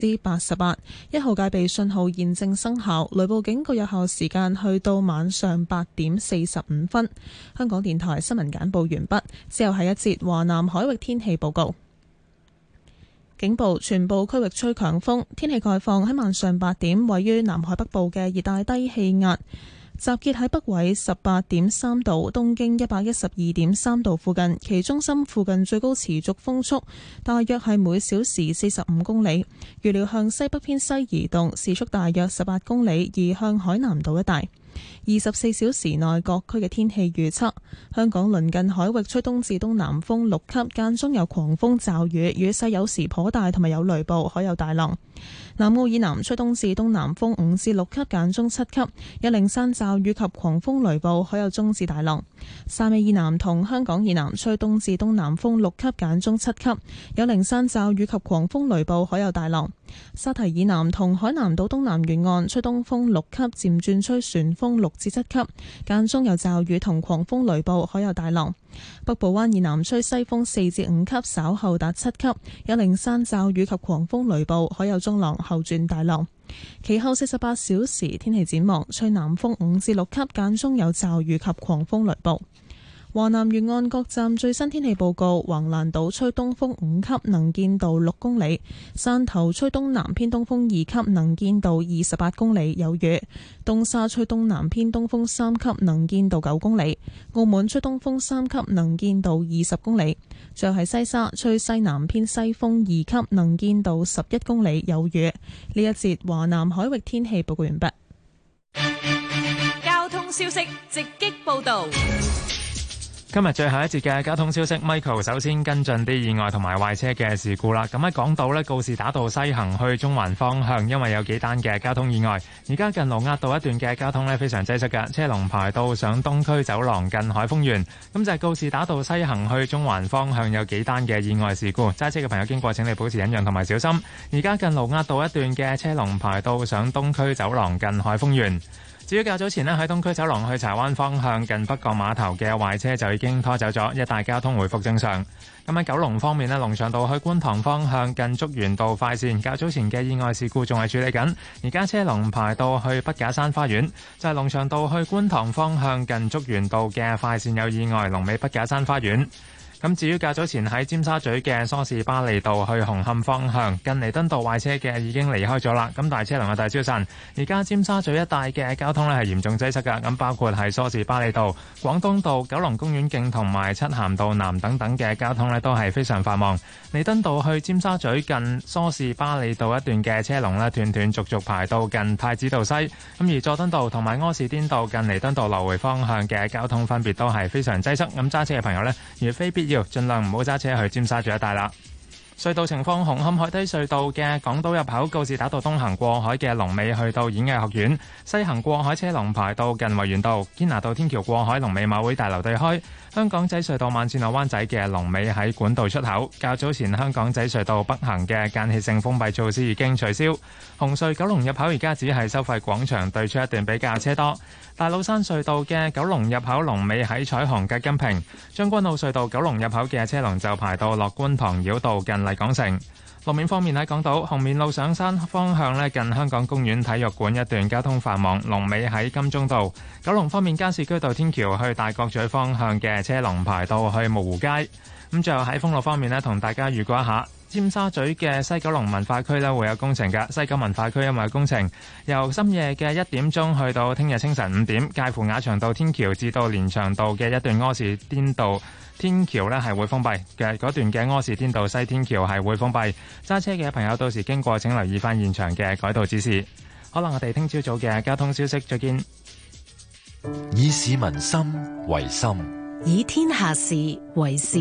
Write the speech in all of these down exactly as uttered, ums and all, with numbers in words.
至八十八，一號戒備信號現正生效，雷暴警告有效時間去到晚上八點四十五分。香港電台新聞簡報完畢，之後係一節華南海域天氣報告。警報，全部區域吹強風，天氣概況喺晚上八點，位於南海北部嘅熱帶低氣壓集結喺北緯十八點三度、東經一百一十二點三度附近，其中心附近最高持續風速大約係每小時四十五公里，預料向西北偏西移動，時速大約十八公里，移向海南島一帶。二十四小時內各區嘅天氣預測：香港鄰近海域吹東至東南風六級，間中有狂風驟雨，雨勢有時頗大，同埋有雷暴，海有大浪。南澳以南吹東至東南風五至六級，間中七級，有零散驟雨及狂風雷暴，海有中至大浪。汕尾以南同香港以南吹東至東南風六級，間中七級，有零散驟雨及狂風雷暴，海有大浪。沙堤以南同海南島東南沿岸吹東風六級，漸轉吹旋風六至七級，間中有驟雨同狂風雷暴，海有大浪。北部灣以南吹西風四至五級，稍後達七級，有零散驟雨及狂風雷暴，海有中浪，後轉大浪。其後四十八小時天氣展望，吹南風五至六級，間中有驟雨及狂風雷暴。華南沿岸各站最新天氣報告：橫瀾島吹東風五級，能見度六公里；汕頭吹東南偏東風二級，能見度二十八公里，有雨；東沙吹東南偏東風三級，能見度九公里；澳門吹東風三級，能見度二十公里；最後係西沙吹西南偏西風二級，能見度十一公里，有雨。呢一節華南海域天氣報告完畢。 交通消息直擊報道。 今日最後一節嘅交通消息 ，Michael 首先跟進啲意外同埋壞車嘅事故啦。咁喺港島呢，告士打道西行去中環方向，因為有幾單嘅交通意外，而家近盧押道一段嘅交通呢非常擠塞嘅，車龍排到上東區走廊近海峰園。咁就係告士打道西行去中環方向有幾單嘅意外事故，揸車嘅朋友經過請你保持忍讓同埋小心。而家近盧押道一段嘅車龍排到上東區走廊近海峰園。至於較早前呢，喺東區走廊去柴灣方向近北角碼頭嘅壞車就已經拖走咗，一帶交通回復正常。咁喺九龍方面呢，龍翔道去觀塘方向近竹園道快線，較早前嘅意外事故仲係處理緊，而家車龍排到去筆架山花園。就係龍翔道去觀塘方向近竹園道嘅快線有意外，龍尾筆架山花園。咁至於較早前喺尖沙咀嘅梳士巴利道去紅磡方向近彌敦道壞車嘅已經離開咗啦，咁大車龍嘅大消散。而家尖沙咀一帶嘅交通呢係嚴重擠塞㗎，咁包括係梳士巴利道、廣東道、九龍公園徑同埋漆鹹道南等等嘅交通呢都係非常繁忙。彌敦道去尖沙咀近梳士巴利道一段嘅車龍呢斷斷續續排到近太子道西，咁而佐敦道同埋柯士甸道近彌敦道來回方向嘅交通分別都係非常擠塞，咁揸車嘅朋友呢，如非必要盡量唔好揸車去尖沙咀一帶啦。隧道情況：紅磡海底隧道嘅港島入口告士打道東行過海嘅龍尾去到演藝學院，西行過海車龍排到近維園道；堅拿道天橋過海龍尾馬會大樓對開。香港仔隧道慢線落灣仔嘅龍尾喺管道出口。較早前香港仔隧道北行嘅間歇性封閉措施已經取消。紅隧九龍入口而家只係收費廣場對出一段比較車多。大老山隧道嘅九龍入口龍尾喺彩虹嘅金屏。將軍澳隧道九龍入口嘅車龍就排到落觀塘繞道近麗港城。路面方面喺港島紅棉路上山方向咧，近香港公園體育館一段交通繁忙，龍尾喺金鐘道。九龍方面，加士居道天橋去大角咀方向嘅車龍排到去蕪湖街。咁最後喺封路方面咧，同大家預告一下，尖沙咀嘅西九龍文化區咧會有工程嘅。西九文化區因為有工程，由深夜嘅一點鐘去到聽日清晨五點，介乎雅翔道天橋至到連翔道嘅一段柯士甸道天橋呢係會封閉嘅，嗰段嘅柯士甸道西天橋係會封閉。揸車嘅朋友到時經過請留意翻現場嘅改道指示。好啦，我哋聽朝早嘅交通消息再見。 以市民心為心， 以天下事為事。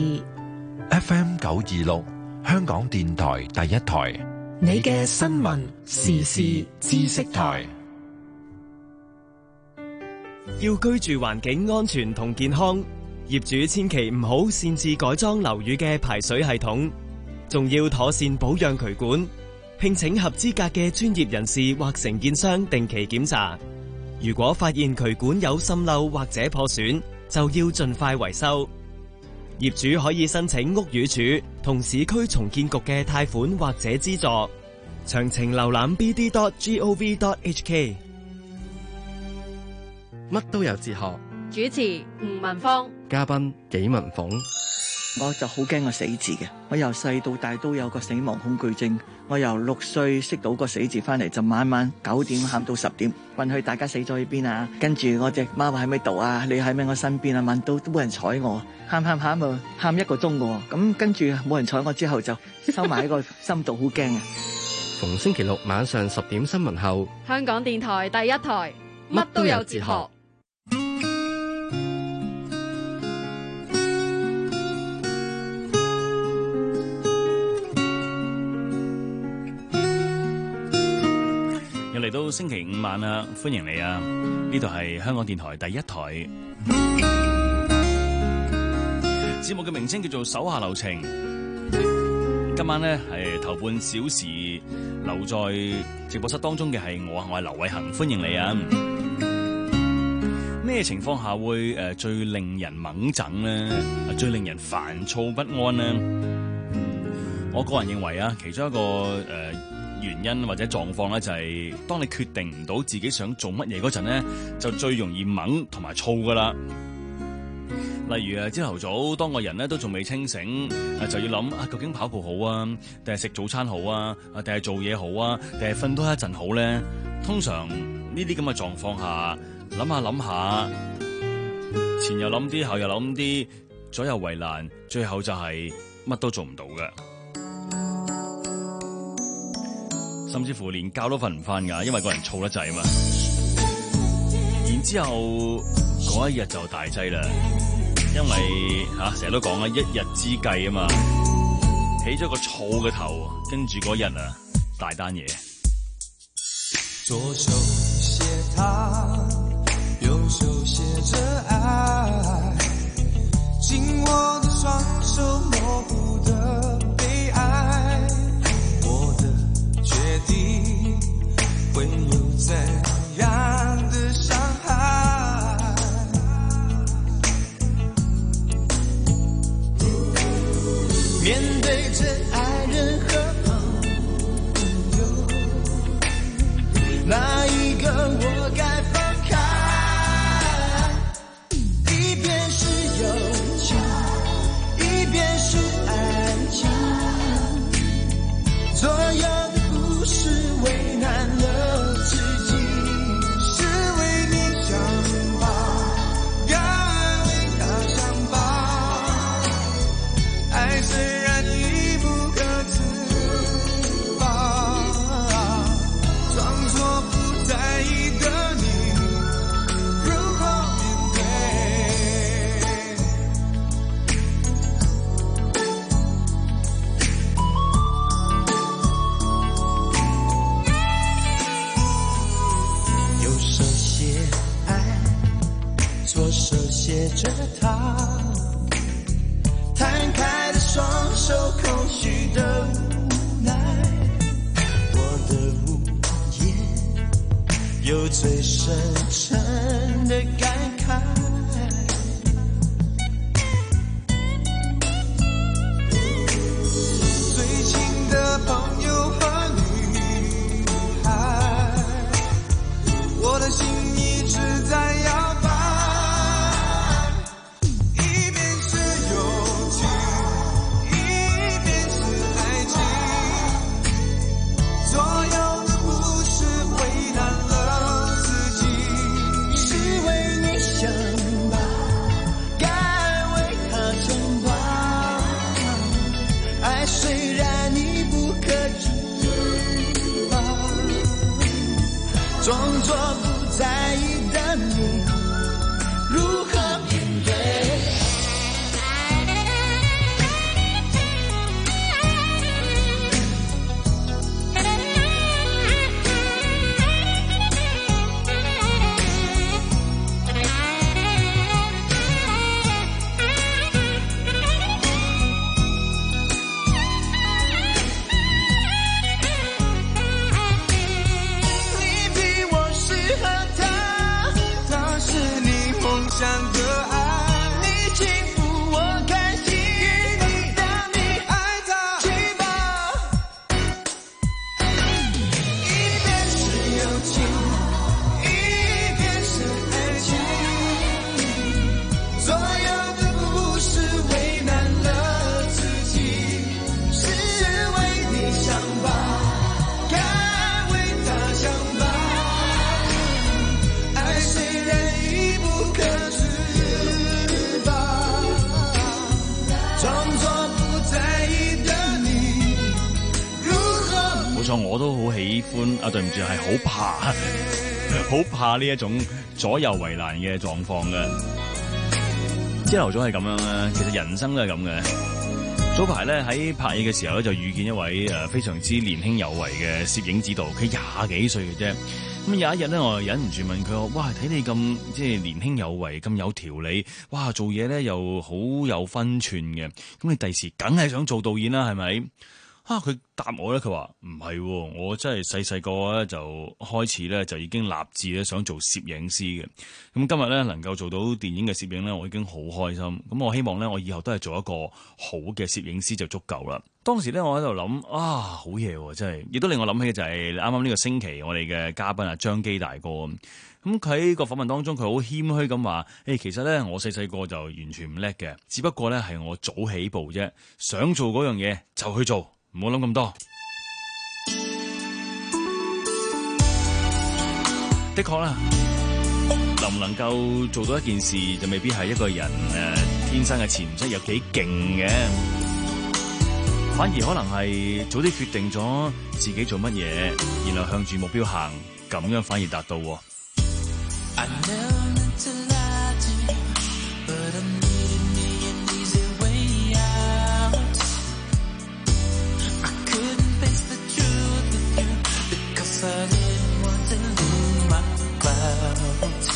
F M 九二六香港電台第一台， 你嘅新聞時事知識台。 要居住環境安全同健康，業主千祈唔好擅自改裝樓宇嘅排水系統，仲要妥善保養渠管，聘請合資格嘅專業人士或承建商定期檢查。如果發現渠管有滲漏或者破損，就要盡快維修。業主可以申請屋宇署同市區重建局嘅貸款或者資助。 詳情瀏覽 b d dot gov dot h k。 乜都有哲學， 主持吳文芳， 嘉賓紀文鳳。 我就好驚個死字嘅，我由細到大都有個死亡恐懼症。我由六歲識到個死字翻嚟，就晚晚九點喊到十點，問佢大家死咗喺邊啊？跟住我隻貓喺咪度啊？你喺咪我身邊啊？問到都冇人睬我，喊喊喊啊，喊一個鐘嘅。咁跟住冇人睬我之後，就收埋喺個心度，好驚啊！ 逢星期六晚上十點新聞後， 香港電台第一台，乜都有哲學。 又嚟到星期五晚啦，歡迎你啊！呢度係香港電台第一台，節目嘅名稱叫做手下留情。今晚呢係頭半小時留在直播室當中嘅係我，我係劉偉恒，歡迎你啊！咩情況下會誒最令人猛整呢？最令人煩躁不安呢？我個人認為啊，其中一個誒、呃、原因或者狀況咧，就係、是、當你決定唔到自己想做乜嘢嗰陣咧，就最容易猛同埋躁噶啦。例如啊，朝頭早當個人咧都仲未清醒，啊就要諗啊，究竟跑步好啊，定係食早餐好啊，啊定係做嘢好啊，定係瞓多一陣好咧？通常呢啲咁嘅狀況下，諗下諗下，前又諗啲，後又諗啲，左右為難，最後就係乜都做唔到嘅，甚至乎連覺都瞓唔翻噶，因為個人燥得滯啊嘛。然之後嗰一日就大劑啦。因為吓成日都講啦，一日之計啊嘛，起咗個燥嘅頭，跟住嗰日啊大單嘢。 左手寫他，右手寫着愛，緊握的雙手模糊的悲哀，我的決定會有怎樣的傷害？面對着愛人和朋友，哪一個我該放開？一邊是友情，一邊是愛情，所有的故事為難了自己，是為你想吧，該為他想吧，愛雖然已不可自拔，裝作不在意的你如何面對？右手寫愛，左手寫着他，攤開的雙手，空虛的無奈，我的無言有最深沉的感慨。最親的朋友和女孩，我的心一直在搖擺。雖然你不可知吧，裝作不在意的你如何面對？想的情，一天是爱情，所有的故事为难了自己，是为你想吧，该为他想吧，爱虽然已不可自拔，装作不在意的你如何。 冇錯，我都好喜歡啊，對唔住，係好怕好怕呢一種左右為難嘅狀況嘅。朝頭早係咁樣啦，其實人生都係咁嘅。早排咧喺拍嘢嘅時候咧，就遇見一位誒非常之年輕有為嘅攝影指導，佢廿幾歲嘅啫。咁有一日咧，我忍唔住問佢：哇，睇你咁即係年輕有為，咁有條理，哇，做嘢咧又好有分寸嘅。咁你第時梗係想做導演啦，係咪？啊！佢答我咧，佢話唔係，我真係細細個咧就開始咧就已經立志咧想做攝影師嘅。咁今日咧能夠做到電影嘅攝影咧，我已經好開心。咁我希望咧，我以後都係做一個好嘅攝影師就足夠啦。當時咧，我喺度諗啊，好嘢喎，真係，亦都令我諗起嘅就係啱啱呢個星期我哋嘅嘉賓啊張基大哥。咁佢喺個訪問當中，佢好謙虛咁話：誒，其實咧我細細個就完全唔叻嘅，只不過咧係我早起步啫，想做嗰樣嘢就去做。唔好諗咁多，的確啦，能唔能夠做到一件事，就未必係一個人誒、呃、天生嘅潛質有幾勁嘅，反而可能係早啲決定咗自己做乜嘢，然後向住目標行，咁樣反而達到。 I didn't want to lose my clouds.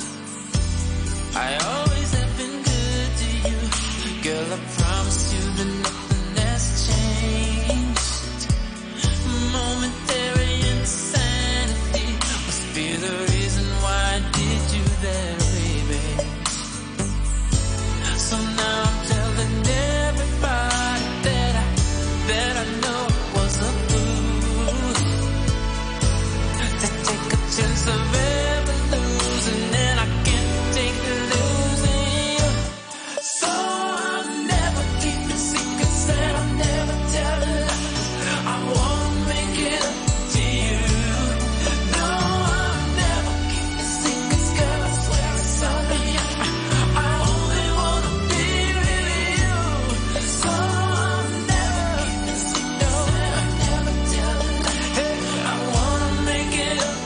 I always have been good to you, girl. I promise you that nothing has changed. Momentary insanity must be the reason why I did you that way, baby. So now I'm telling everybody that I that I know was a chance of ever losing, and I can't take losing you. So I'm never keeping secrets, and I'm never telling lies. I wanna make it up to you. No, I'm never keeping secrets, girl. I swear it's all me. I only wanna be with you. So I'm never keeping secrets, and I'm never telling lies. Hey, I wanna make it up.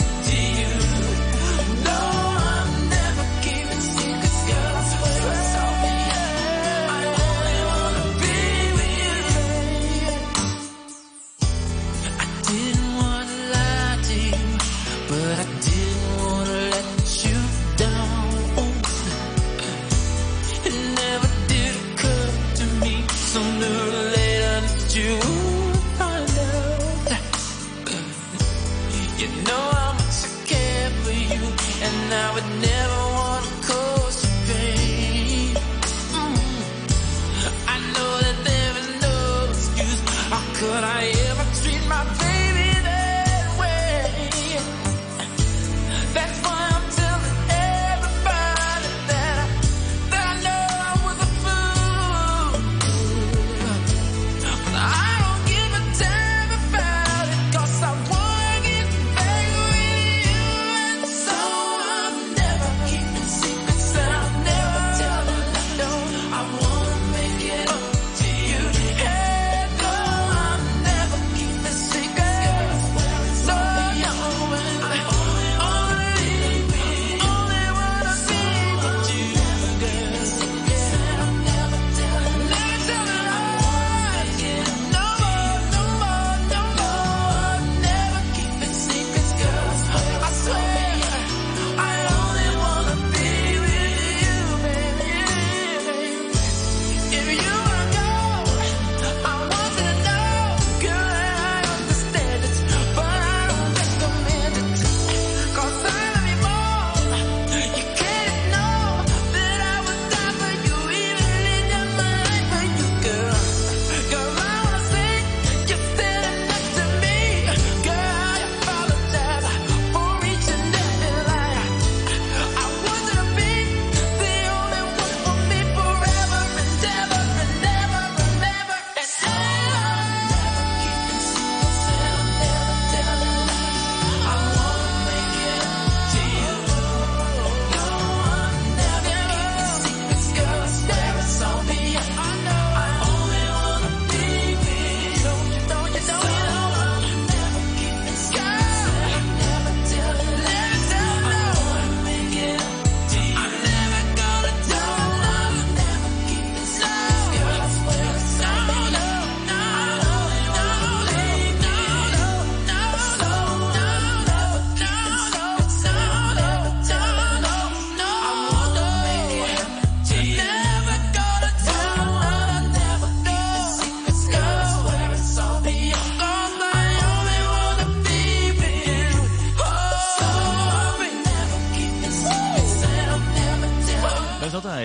Could I ever treat my baby that way? That's why I'm telling everybody that I, that I know I was a fool. But I don't give a damn about it, 'cause I wanna get back with you. And so I'm never keeping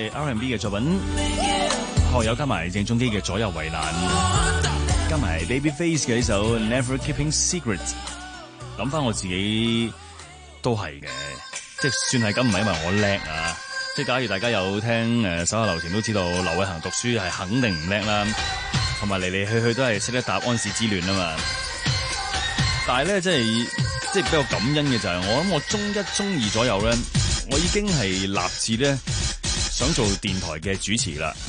係 R and B 嘅作品，學友加埋鄭中基嘅左右為難，加埋 Babyface 嘅呢首 Never Keeping Secret。諗翻我自己都係嘅，即係算係咁，唔係因為我叻啊。即係假如大家有聽誒手下留情都知道，劉偉恒讀書係肯定唔叻啦，同埋嚟嚟去去都係識得答安史之亂啊嘛。但係咧，即係即係比較感恩嘅就係、是、我諗我中一中二左右咧，我已經係立志咧想做電台嘅主持啦。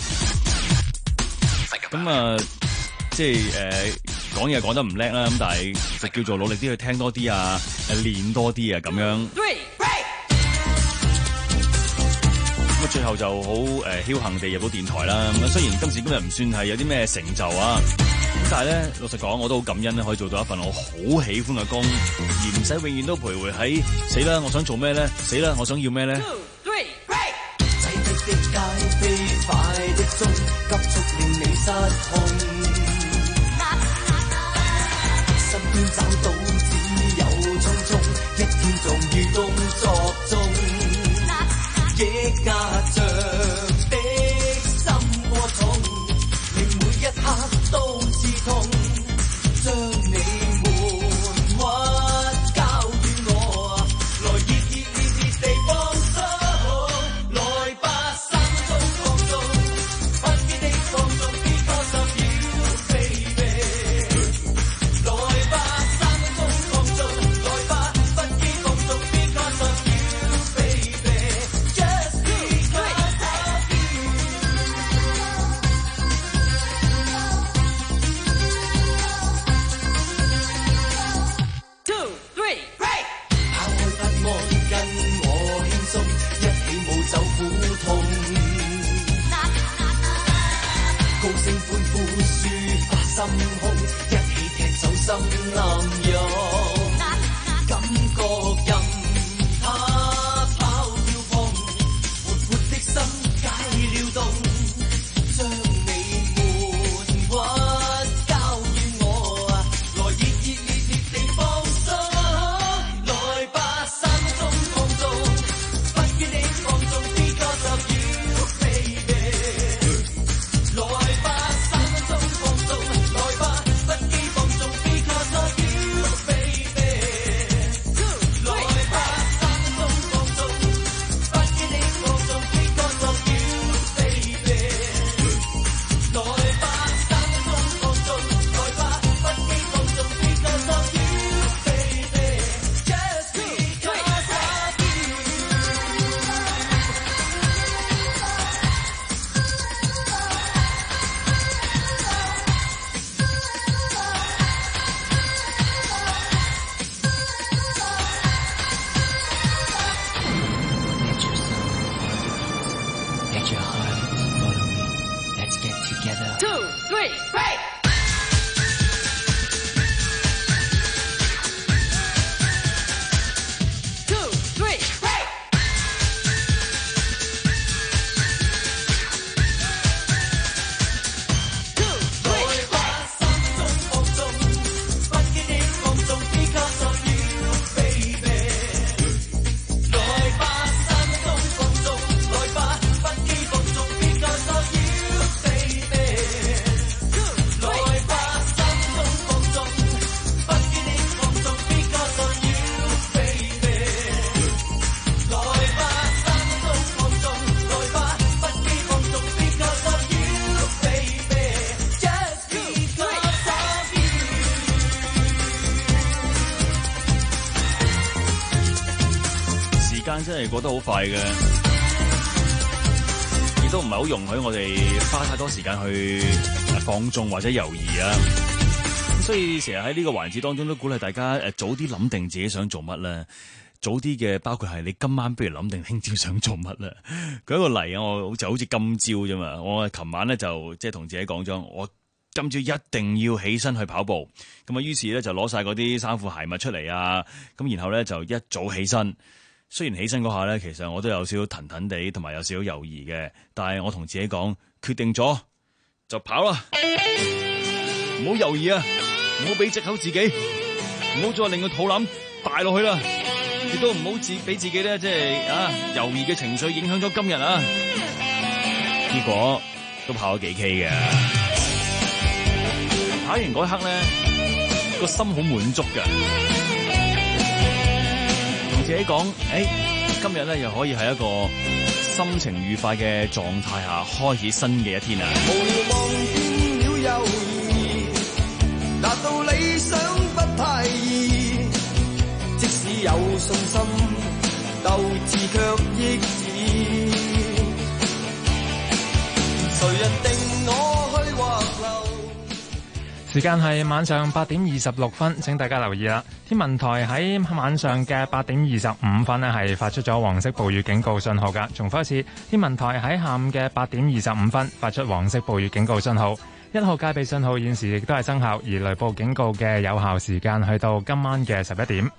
咁啊，即係誒講嘢講得唔叻啦，咁但係就叫做努力啲去聽多啲啊，誒練多啲啊咁樣。咁啊，最後就好誒僥倖地入到電台啦。咁雖然今時今日唔算係有啲咩成就啊，咁但係咧，老實講，我都好感恩咧，可以做到一份我好喜歡嘅工，而唔使永遠都徘徊喺死啦，我想做咩咧？死啦，我想要咩咧？ 擠迫的街，飛快的鐘，急速令你失控。身邊找到只有匆匆，一天縱於工作中。抑壓着的心過重，令每一刻都刺痛，將你們屈交於我，來熱熱烈烈地放鬆，來吧三分鐘放縱，不羈的放縱 because of you baby， 來吧三分鐘放縱，來吧不羈放縱 because of you baby。Just because of you。 Two, three, break。 拋開不安，跟我輕鬆，一起舞走苦痛。高聲歡呼，抒發心胸，一起踢走心暗湧。感覺任它跑跳碰，活潑的心解了凍，將你們屈交於我，來熱熱烈烈地放鬆，來吧三分鐘放縱，不羈的放縱 because of you baby， 來吧三分鐘放縱，來吧不羈放縱 because of you baby， 來吧三分鐘放縱，不羈的放縱 because of you baby， 來吧三分鐘放縱，來吧不羈放縱 because of you baby，just because of you。 Let your soul follow the beat. Let your heart follow me. Let's get together. Two, three, break。Two, three, break。Two, three。 來吧三分鐘放縱，不羈的放縱 because of you baby， 來吧三分鐘放縱，來吧不羈放縱 because of you baby， 來吧三分鐘放縱，不羈的放縱 because of you baby， 來吧三分鐘放縱，來吧不羈放縱 because of you baby，just because of you。 時間真係過得好快嘅，亦都唔係好容許我哋花太多時間去放縱或者猶豫啊。咁所以成日喺呢個環節當中都鼓勵大家誒早啲諗定自己想做乜啦。早啲嘅包括係你今晚不如諗定聽朝想做乜啦。舉一個例啊，我就好似今朝啫嘛，我琴晚咧就即係同自己講咗，我今朝一定要起身去跑步。咁啊，於是咧就攞晒嗰啲衫褲鞋襪出嚟啊，咁然後咧就一早起身。雖然起身嗰下咧，其實我都有少少騰騰地，同埋有少少猶豫嘅，但係我同自己講，決定咗就跑啦，唔好猶豫啊，唔好俾藉口自己，唔好再令個肚腩大落去啦，亦都唔好自俾自己咧即係啊猶豫嘅情緒影響咗今日啊。 結果都跑咗幾 K 嘅。跑完嗰一刻咧，個心好滿足㗎，同自己講：誒、欸，今日咧又可以喺一個心情愉快嘅狀態下開始新嘅一天啊！ 無聊望見了猶豫，達到理想不太易，即使有信心，鬥志卻抑止。誰人定我去或留？ 時間係晚上八點二十六分，請大家留意啦。天文台喺晚上嘅八點二十五分呢係發出咗黃色暴雨警告信號㗎。重複一次，天文台喺下午嘅八點二十五分發出黃色暴雨警告信號。一號戒備信號現時亦都係生效，而雷暴警告嘅有效時間去到今晚嘅十一點。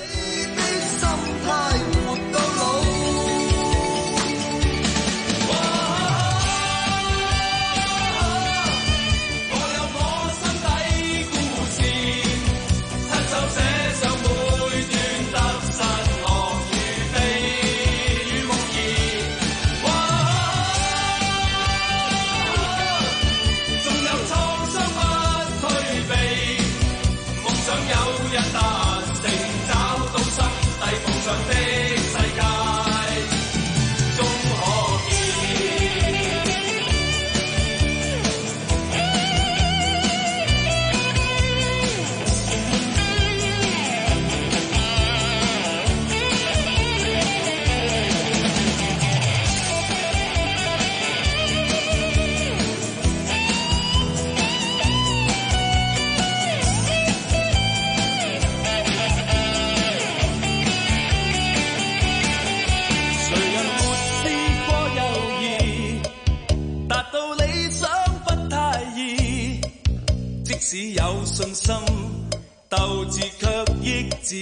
只有信心，鬥志卻抑止。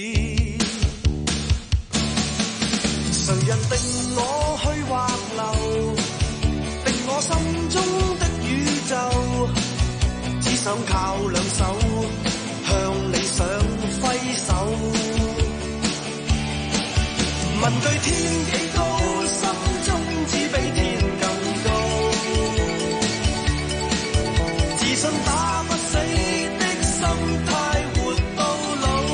誰人定我去或留？定我心中的宇宙。只想靠兩手向理想揮手。問句天幾高，心中只比天更高。自信打不死的心態活到老。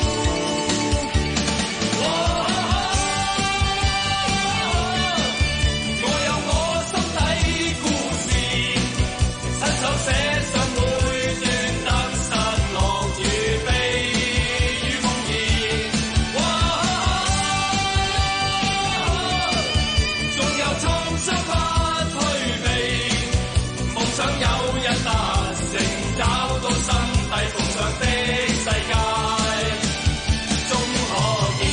我有我心底故事，親手寫上每段得失樂與悲與夢兒。仲有創傷不退避，夢想有日達找到心底夢想的世界，終可見。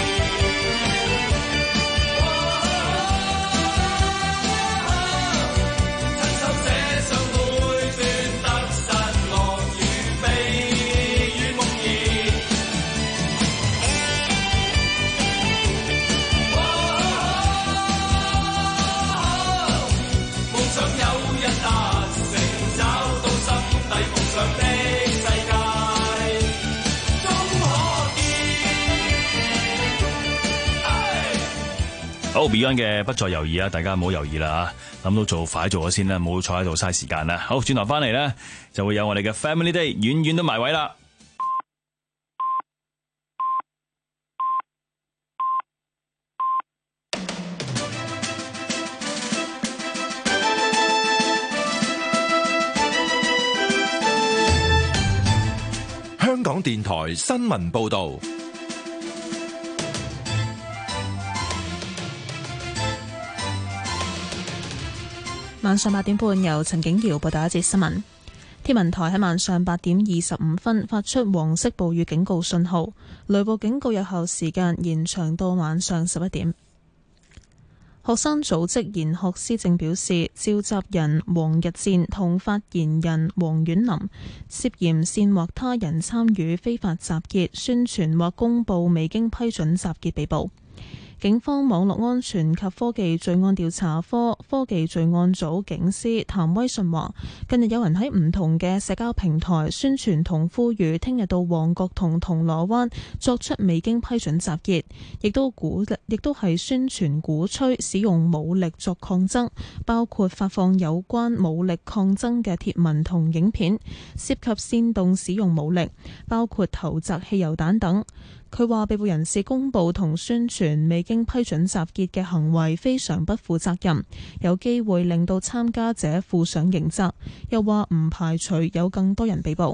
親手寫上每段得失樂與悲與夢兒。夢想有日達成，找到心底夢想的世界，終可見。 好 Beyond 嘅不再猶豫啊，大家唔好猶豫啦嚇，諗到做快做咗先啦，唔好坐喺度嘥時間啦。好，轉頭翻嚟咧就會有我哋嘅 Family Day，遠遠都埋位啦。 香港電台新聞報導。 晚上八點半，由陳景瑤報道一節新聞。天文台喺晚上八點二十五分發出黃色暴雨警告信號，雷暴警告有效時間延長到晚上十一點。學生組織研學思政表示，召集人黃日戰同發言人黃婉琳涉嫌煽惑他人參與非法集結、宣傳或公佈未經批准集結被捕。 警方網絡安全及科技罪案調查科科技罪案組警司譚威信話，近日有人喺唔同嘅社交平台宣傳同呼籲聽日到旺角同銅鑼灣作出未經批准集結，亦都鼓亦都係宣傳鼓吹使用武力作抗爭，包括發放有關武力抗爭嘅貼文同影片，涉及煽動使用武力，包括投擲汽油彈等。佢話被捕人士公佈同宣傳未經批准集結嘅行為非常不負責任，有機會令到參加者負上刑責。又話唔排除有更多人被捕。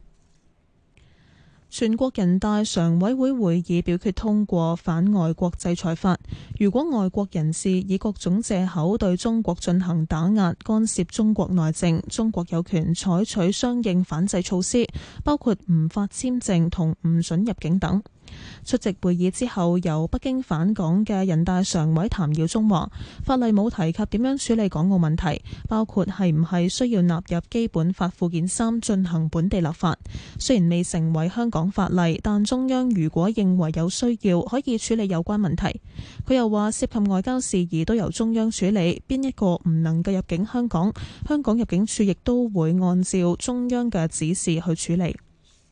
全國人大常委會會議表決通過反外國制裁法，如果外國人士以各種藉口對中國進行打壓、干涉中國內政，中國有權採取相應反制措施，包括唔發簽證同唔准入境等。出席會議之後，由北京返港嘅人大常委譚耀宗話，法例冇提及點樣處理港澳問題，包括係唔係需要納入基本法附件三進行本地立法。雖然未成為香港法例，但中央如果認為有需要，可以處理有關問題。佢又話，涉及外交事宜都由中央處理，邊一個唔能夠入境香港，香港入境處亦都會按照中央嘅指示去處理。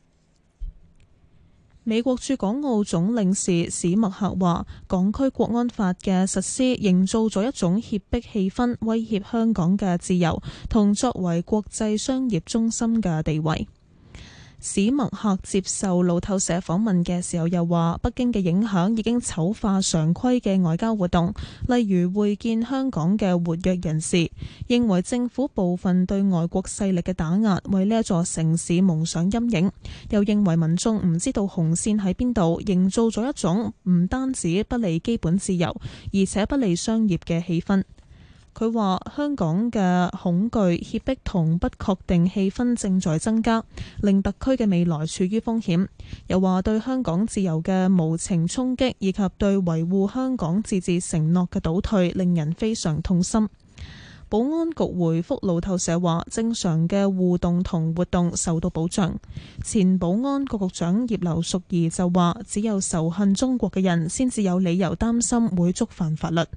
美國駐港澳總領事史默克話，港區國安法嘅實施營造咗一種脅迫氣氛，威脅香港嘅自由同作為國際商業中心嘅地位。史默克接受路透社訪問嘅時候又話，北京嘅影響已經醜化常規嘅外交活動，例如會見香港嘅活躍人士，認為政府部分對外國勢力嘅打壓為呢一座城市蒙上陰影，又認為民眾唔知道紅線喺邊度，營造咗一種唔單止不利基本自由，而且不利商業嘅氣氛。佢話香港嘅恐懼、脅迫同不確定氣氛正在增加，令特區嘅未來處於風險。又話對香港自由嘅無情衝擊，以及對維護香港自治承諾嘅倒退，令人非常痛心。保安局回覆路透社話，正常嘅互動同活動受到保障。前保安局局長葉劉淑儀就話，只有仇恨中國嘅人先至有理由擔心會觸犯法律。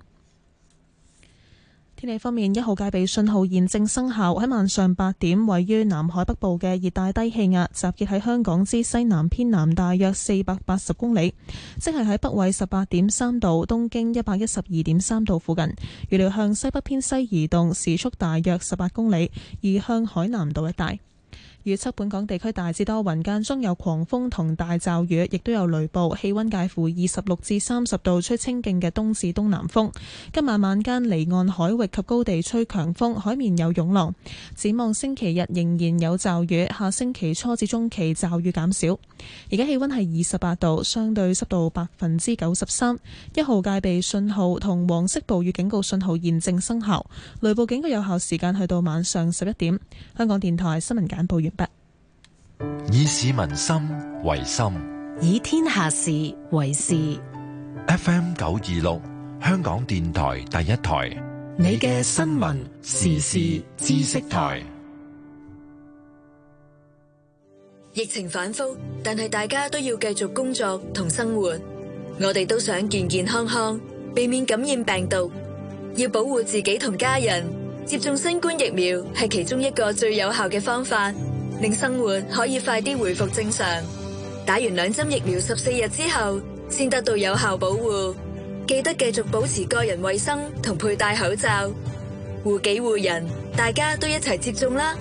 天氣方面，一號戒備信號現正生效。喺晚上八點，位於南海北部嘅熱帶低氣壓集結喺香港之西南偏南大約四百八十公里，即係喺北緯十八點三度、東經一百一十二點三度附近。預料向西北偏西移動，時速大約十八公里，移向海南島一帶。預測本港地區大致多雲，間中有狂風同大驟雨，亦都有雷暴，氣溫介乎二十六至三十度，吹清勁嘅東至東南風。今晚晚間離岸海域及高地吹強風，海面有湧浪。展望星期日仍然有驟雨，下星期初至中期驟雨減少。而家氣溫係二十八度，相對濕度百分之九十三。一號戒備信號同黃色暴雨警告信號現正生效，雷暴警告有效時間去到晚上十一點。香港電台新聞簡報完畢。 以市民心為心， 以天下事為事。 F M 九二六，香港電台第一台， 你嘅新聞時事知識台。 疫情反覆，但係大家都要繼續工作同生活。我哋都想健健康康，避免感染病毒。要保護自己同家人，接種新冠疫苗係其中一個最有效嘅方法，令生活可以快啲回復正常。打完兩針疫苗十四日之後，先得到有效保護。記得繼續保持個人衛生同佩戴口罩，護己護人，大家都一齊接種啦！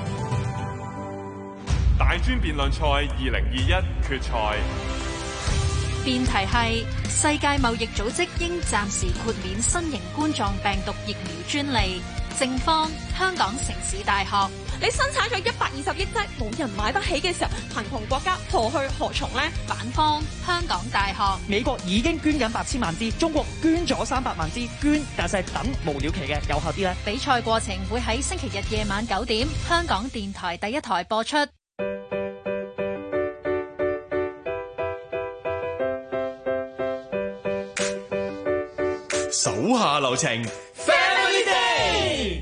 大專辯論賽二零二一決賽， 辯題係世界貿易組織應暫時豁免新型冠狀病毒疫苗專利。正方香港城市大學， 你生產咗一百二十億劑，冇人買得起嘅時候，貧窮國家何去何從呢？ 反方香港大學， 美國已經捐緊八千萬支，中國捐咗三百萬支，捐但係等無了期嘅，有效啲呢？ 比賽過程會喺星期日夜晚九點，香港電台第一台播出。 手下留情 ，Family Day。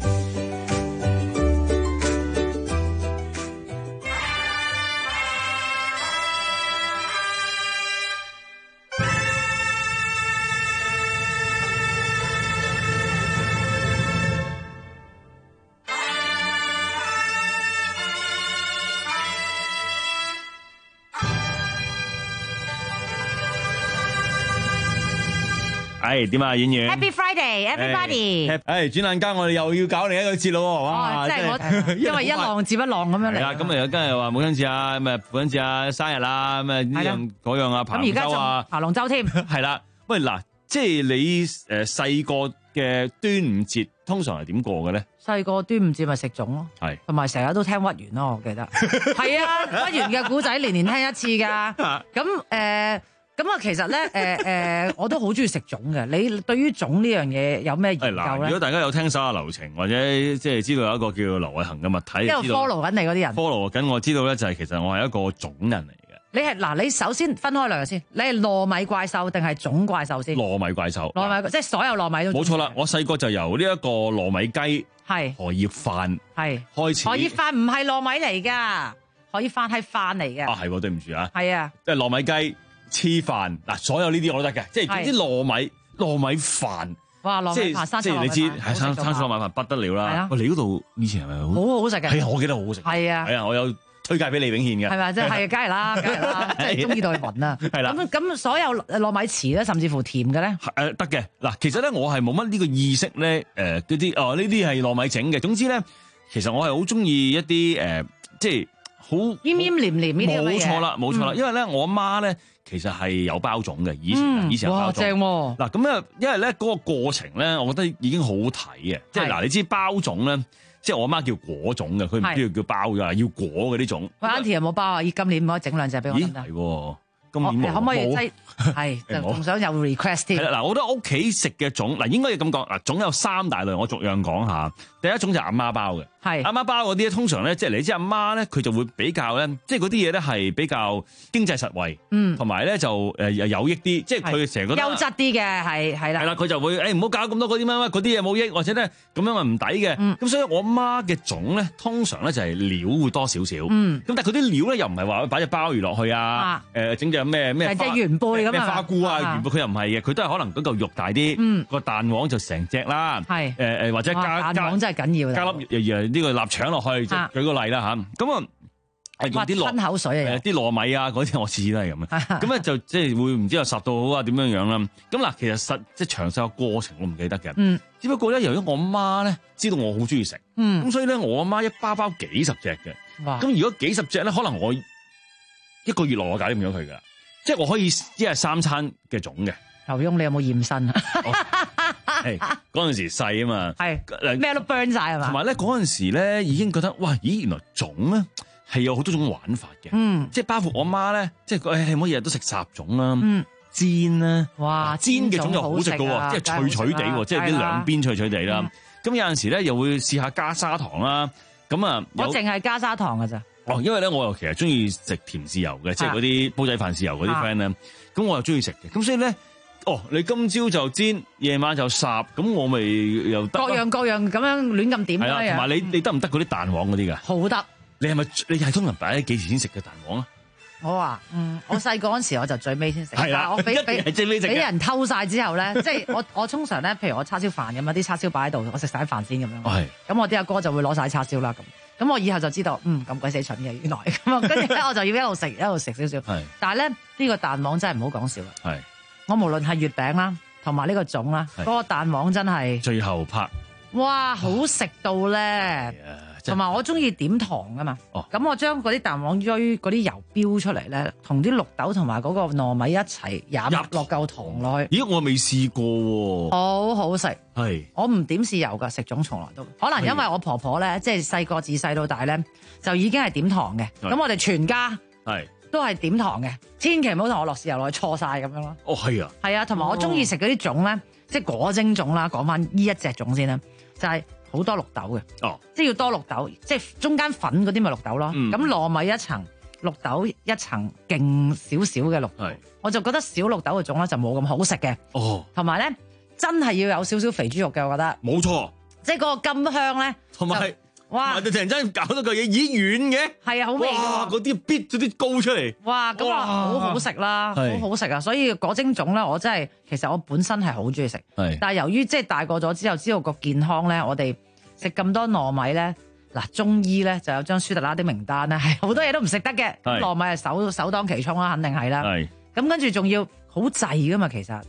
係點啊，婉婉 Happy Friday，everybody！ 誒，轉眼間我哋又要搞另一個節咯，哇！ 即係我因為一浪接一浪咁樣嚟。 係啊，咁啊，今日話母親節啊，咁啊，父親節啊，生日啦，咁啊呢樣嗰樣啊，爬龍舟啊， 爬龍舟添。 係啦，喂嗱，即係你誒細個嘅端午節通常係點過嘅咧？ 細個端午節咪食粽咯， 係， 同埋成日都聽屈原咯，我記得。係啊，屈原嘅古仔年年聽一次㗎。咁誒。咁啊，其實咧，誒、呃、誒、呃，我都好中意食粽嘅。你對於粽呢樣嘢有咩研究咧？ 如果大家有聽手下留情，或者即係知道有一個叫劉偉恒嘅物體， 因為 follow 緊你嗰啲人 follow 緊，我知道咧就係其實我係一個粽人嚟嘅。 你係嗱，你首先分開兩樣先，你係糯米怪獸定係粽怪獸先？ 糯米怪獸， 糯米即係所有糯米都冇錯啦。我細個就由呢一個糯米雞係荷葉飯係開始。 荷葉飯唔係糯米嚟㗎，荷葉飯係飯嚟嘅。 啊，係，對唔住啊。 係啊， 即係糯米雞。黐飯嗱，所有呢啲我都得嘅，即係總之糯米糯米飯， 哇糯米飯， 即係你知係生生炒糯米飯不得了啦。喂，你嗰度以前係咪好好好食嘅？ 係啊，我記得好好食。 係啊， 係啊，我有推介俾李永憲嘅。 係咪？即係係，梗係啦，梗係啦，即係中意到去暈啊。係啦。咁咁所有糯米糍咧，甚至乎甜嘅咧， 誒得嘅嗱。其實咧，我係冇乜呢個意識咧，誒嗰啲哦呢啲係糯米整嘅。總之咧，其實我係好中意一啲誒，即係好黏黏黏黏呢啲咁嘅嘢。 冇錯啦，冇錯啦，因為咧我媽咧。其實係有包粽嘅，以前、嗯、以前有包粽。哇， 正喎！ 嗱咁啊，因為咧嗰個過程咧，我覺得已經好睇嘅。即係嗱，你知包粽咧，即係我媽叫果粽嘅，佢唔知叫包㗎，要果嘅啲粽。 喂 Auntie 有冇包啊？今年唔可以整兩隻俾我得唔得？ 係喎，今年冇。 可唔可以擠？係，仲想有 request 添。 係啦，嗱，我覺得屋企食嘅粽，嗱應該要咁講，嗱粽有三大類，我逐樣講下。第一種就係阿媽包嘅。係阿媽包嗰啲咧，通常咧，即係你知阿媽咧，佢就會比較咧，即係嗰啲嘢咧係比較經濟實惠，嗯，同埋咧就誒又有益啲，即係佢成日覺得優質啲嘅係係啦， 係啦，佢就會誒唔好搞咁多嗰啲乜乜嗰啲嘢冇益，或者咧咁樣係唔抵嘅，咁、嗯、所以我媽嘅粽咧通常咧就係料會多少少，嗯，咁但係佢啲料咧又唔係話擺隻鮑魚落去啊，誒整隻咩咩即係元貝咁咩花菇啊，元貝佢又唔係嘅，佢都係可能嗰嚿肉大啲，嗯，個蛋黃就成隻啦，係誒誒或者加蛋黃真係緊要， 加粒誒呢個臘腸落去。就舉個例啦嚇，咁啊係用啲吞口水啊， 啲糯米啊嗰啲我次次都係咁啊，咁咧就即係會唔知又烚到好啊點樣樣啦，咁嗱其實實即係詳細個過程我唔記得嘅，嗯，只不過咧由於我媽咧知道我好中意食，嗯，咁所以咧我阿媽一包包幾十隻嘅，哇，咁如果幾十隻咧，可能我一個月內我搞掂咗佢噶，即係我可以一日三餐嘅粽嘅。 劉墉，你有冇驗身啊？ 係嗰陣時細啊嘛， 係咩都 burn 晒係嘛？ 同埋咧嗰陣時咧已經覺得哇，咦原來粽咧係有好多種玩法嘅，嗯，即係包括我媽咧，即係誒，你唔好日日都食雜粽啦，嗯，煎啦， 哇， 煎嘅粽又好食噶，即係脆脆地，即係啲兩邊脆脆地啦。咁有陣時咧又會試下加砂糖啦，咁啊， 我淨係加砂糖噶咋。 哦，因為咧我又其實中意食甜豉油嘅，即係嗰啲煲仔飯豉油嗰啲 friend 咧，咁我又中意食嘅，咁所以咧。哦，你今朝就煎，夜晚就烚，咁我咪又得。 各樣各樣咁樣亂咁點。係啦，同埋你你得唔得嗰啲蛋黃嗰啲噶？ 好得。 你係咪你係通常擺喺幾時先食嘅蛋黃啊？ 我話，嗯，我細個嗰時我就最尾先食。 係啦， 我俾俾俾人偷晒之後咧，即係我我通常咧，譬如我叉燒飯咁啊，啲叉燒擺喺度，我食晒飯先咁樣。係。咁我啲阿哥就會攞晒叉燒啦，咁咁我以後就知道，嗯，咁鬼死蠢嘅原來，咁啊，跟住咧我就要一路食一路食少少。係。但係咧呢個蛋黃真係唔好講笑啦。係。我無論係月餅啦。同埋呢個粽啦，嗰個蛋黃真係最後拍， 哇，好食到咧！同埋我中意點糖噶嘛，咁、哦、我將嗰啲蛋黃鋥嗰啲油標出嚟咧，同啲綠豆同埋嗰個糯米一齊飲落嚿糖落去。 咦，我未試過喎、 哦，好好食。 係， 我唔點豉油噶，食粽從來都可能因為我婆婆咧，即係細個自細到大咧，就已經係點糖嘅。咁我哋全家係。都係點糖嘅，千祈唔好同我落豉油落去錯晒咁樣咯。 哦，係啊， 係啊，同埋我中意食嗰啲粽咧，即係果蒸粽啦。講翻呢一隻粽先啦，就係、是、好多綠豆嘅。哦，即係要多綠豆，即係中間粉嗰啲咪綠豆咯。咁、嗯、糯米一層，綠豆一層，勁少少嘅綠豆。我就覺得少綠豆嘅粽咧就冇咁好食嘅。哦，同埋咧真係要有少少肥豬肉嘅，我覺得。 冇錯， 即係嗰個甘香咧， 同埋。哇！突然間搞到嚿嘢咦軟嘅， 係啊，好味哇！嗰啲逼咗啲糕出嚟， 哇！咁啊，好好食啦，好好食啊！所以果蒸粽咧，我真係其實我本身係好中意食，但係由於即係大個咗之後，知道個健康咧，我哋食咁多糯米咧，嗱中醫咧就有張舒特拉的名單咧，係好多嘢都唔食得嘅，糯米係首首當其衝啦，肯定係啦。係咁跟住仲要好滯噶嘛，其實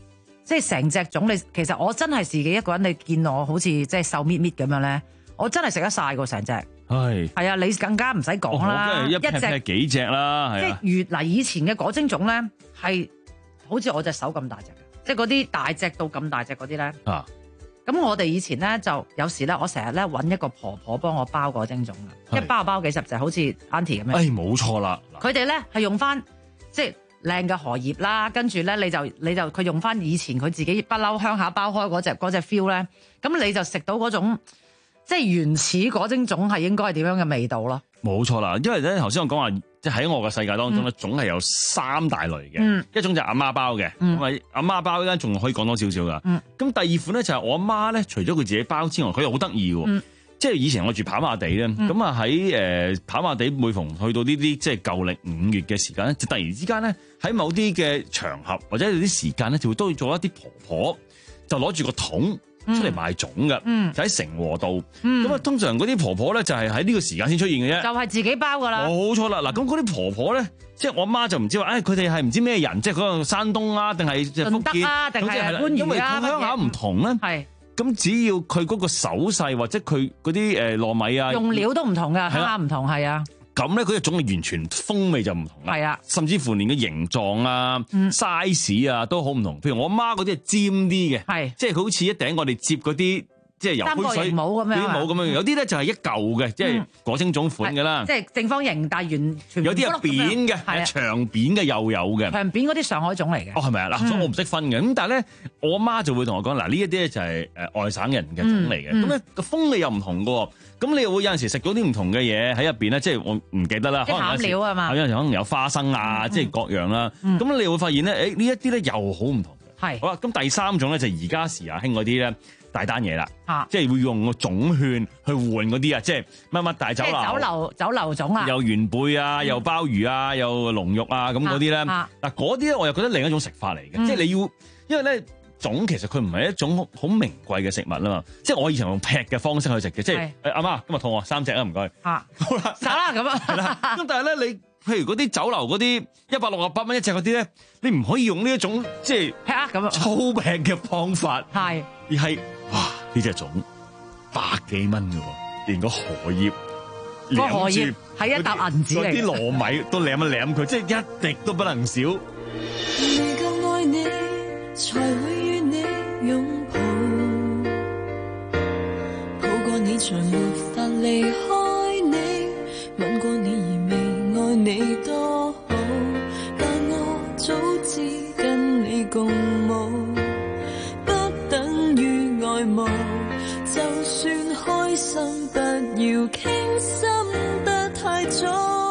即係成隻粽，你其實我真係自己一個人，你見我好似即係瘦搣搣咁樣咧，我真係食得晒個成隻。係係啊，你更加唔使講啦， 一隻幾隻啦， 即係越嚟以前嘅果蒸粽咧，係好似我隻手咁大隻，即係嗰啲大隻到咁大隻嗰啲咧。啊！咁我哋以前咧就有時咧，我成日咧揾一個婆婆幫我包果蒸粽嘅，一包就包幾十隻，好似 Auntie 咁樣。 誒，冇錯啦！ 佢哋咧係用翻即係靚嘅荷葉啦，跟住咧你就你就佢用翻以前佢自己不嬲鄉下包開嗰隻嗰隻 feel 咧，咁你就食到嗰種。即係原始果蒸粽係應該係點樣嘅味道咯？冇錯啦，因為咧頭先我講話，即係喺我嘅世界當中咧，粽係有三大類嘅，嗯、一種就係阿媽包嘅，咁啊阿媽包咧仲可以講多少少噶。咁、嗯、第二款咧就係我阿媽咧，除咗佢自己包之外，佢又好得意喎。嗯、即係以前我住跑馬地咧，咁啊喺誒跑馬地每逢去到呢啲即係舊曆五月嘅時間咧，就突然之間咧喺某啲嘅場合或者有啲時間咧，就會都會做一啲婆婆就攞住個桶。出嚟賣粽嘅，嗯、就喺成和道。咁啊、嗯，通常嗰啲婆婆咧就係喺呢個時間先出現嘅啫，就係自己包噶啦。冇錯啦，嗱，咁嗰啲婆婆咧，即係我媽就唔知話，誒，佢哋係唔知咩人，即係嗰個山東啊，定係福建啊，定係番禺啊，因為佢鄉下唔同咧。係，咁只要佢嗰個手勢或者佢嗰啲誒糯米啊，用料都唔同噶，鄉下唔同係啊。咁咧，佢嘅粽係完全風味就唔同啦，係啊，甚至乎連個形狀啊、嗯、size 啊都好唔同。譬如我媽嗰啲係尖啲嘅，係即係好似一頂我哋接嗰啲即係油杯水帽咁樣，啲帽咁樣。有啲咧就係一嚿嘅，即係果蒸粽款嘅啦，即係正方形大圓。有啲係扁嘅，係長扁嘅又有嘅。長扁嗰啲上海粽嚟嘅。哦，係咪啊？嗱、嗯，所以我唔識分嘅。咁但係咧，我媽就會同我講嗱，呢一啲咧就係誒外省人嘅粽嚟嘅。咁咧個風味又唔同嘅。咁你又會有陣時食到啲唔同嘅嘢喺入邊咧，即係我唔記得啦。啲餡料啊嘛，有陣時可能有花生啊，嗯、即係各樣啦。咁、嗯、你會發現咧，誒呢一啲咧又好唔同嘅。係好啦，咁第三種咧就而家時下興嗰啲咧大單嘢啦，啊、即係會用個粽券去換嗰啲啊，即係乜乜大酒樓、酒樓、酒樓粽啊，又元貝啊，嗯、又鮑魚啊，又龍肉啊，咁嗰啲咧，嗱嗰啲咧我又覺得另一種食法嚟嘅，嗯、即係你要，因為咧。粽其實佢唔係一種好名貴嘅食物啦嘛，即係我以前用劈嘅方式去食嘅，即係誒阿媽今日肚餓三隻啊，唔該。嚇，好啦，走啦咁啊。咁但係咧，你譬如嗰啲酒樓嗰啲一百六十八蚊一隻嗰啲咧，你唔可以用呢一種即係劈啊咁粗劈嘅方法，係而係哇呢隻粽百幾蚊嘅喎，連個荷葉個荷葉係一沓銀紙嚟，嗰啲糯米都舐一舐佢，即係一滴都不能少。 未夠愛你，才會與你擁抱，抱過你才沒法離開你，吻過你而未愛你多好，但我早知跟你共舞，不等於愛慕，就算開心不要傾心得太早，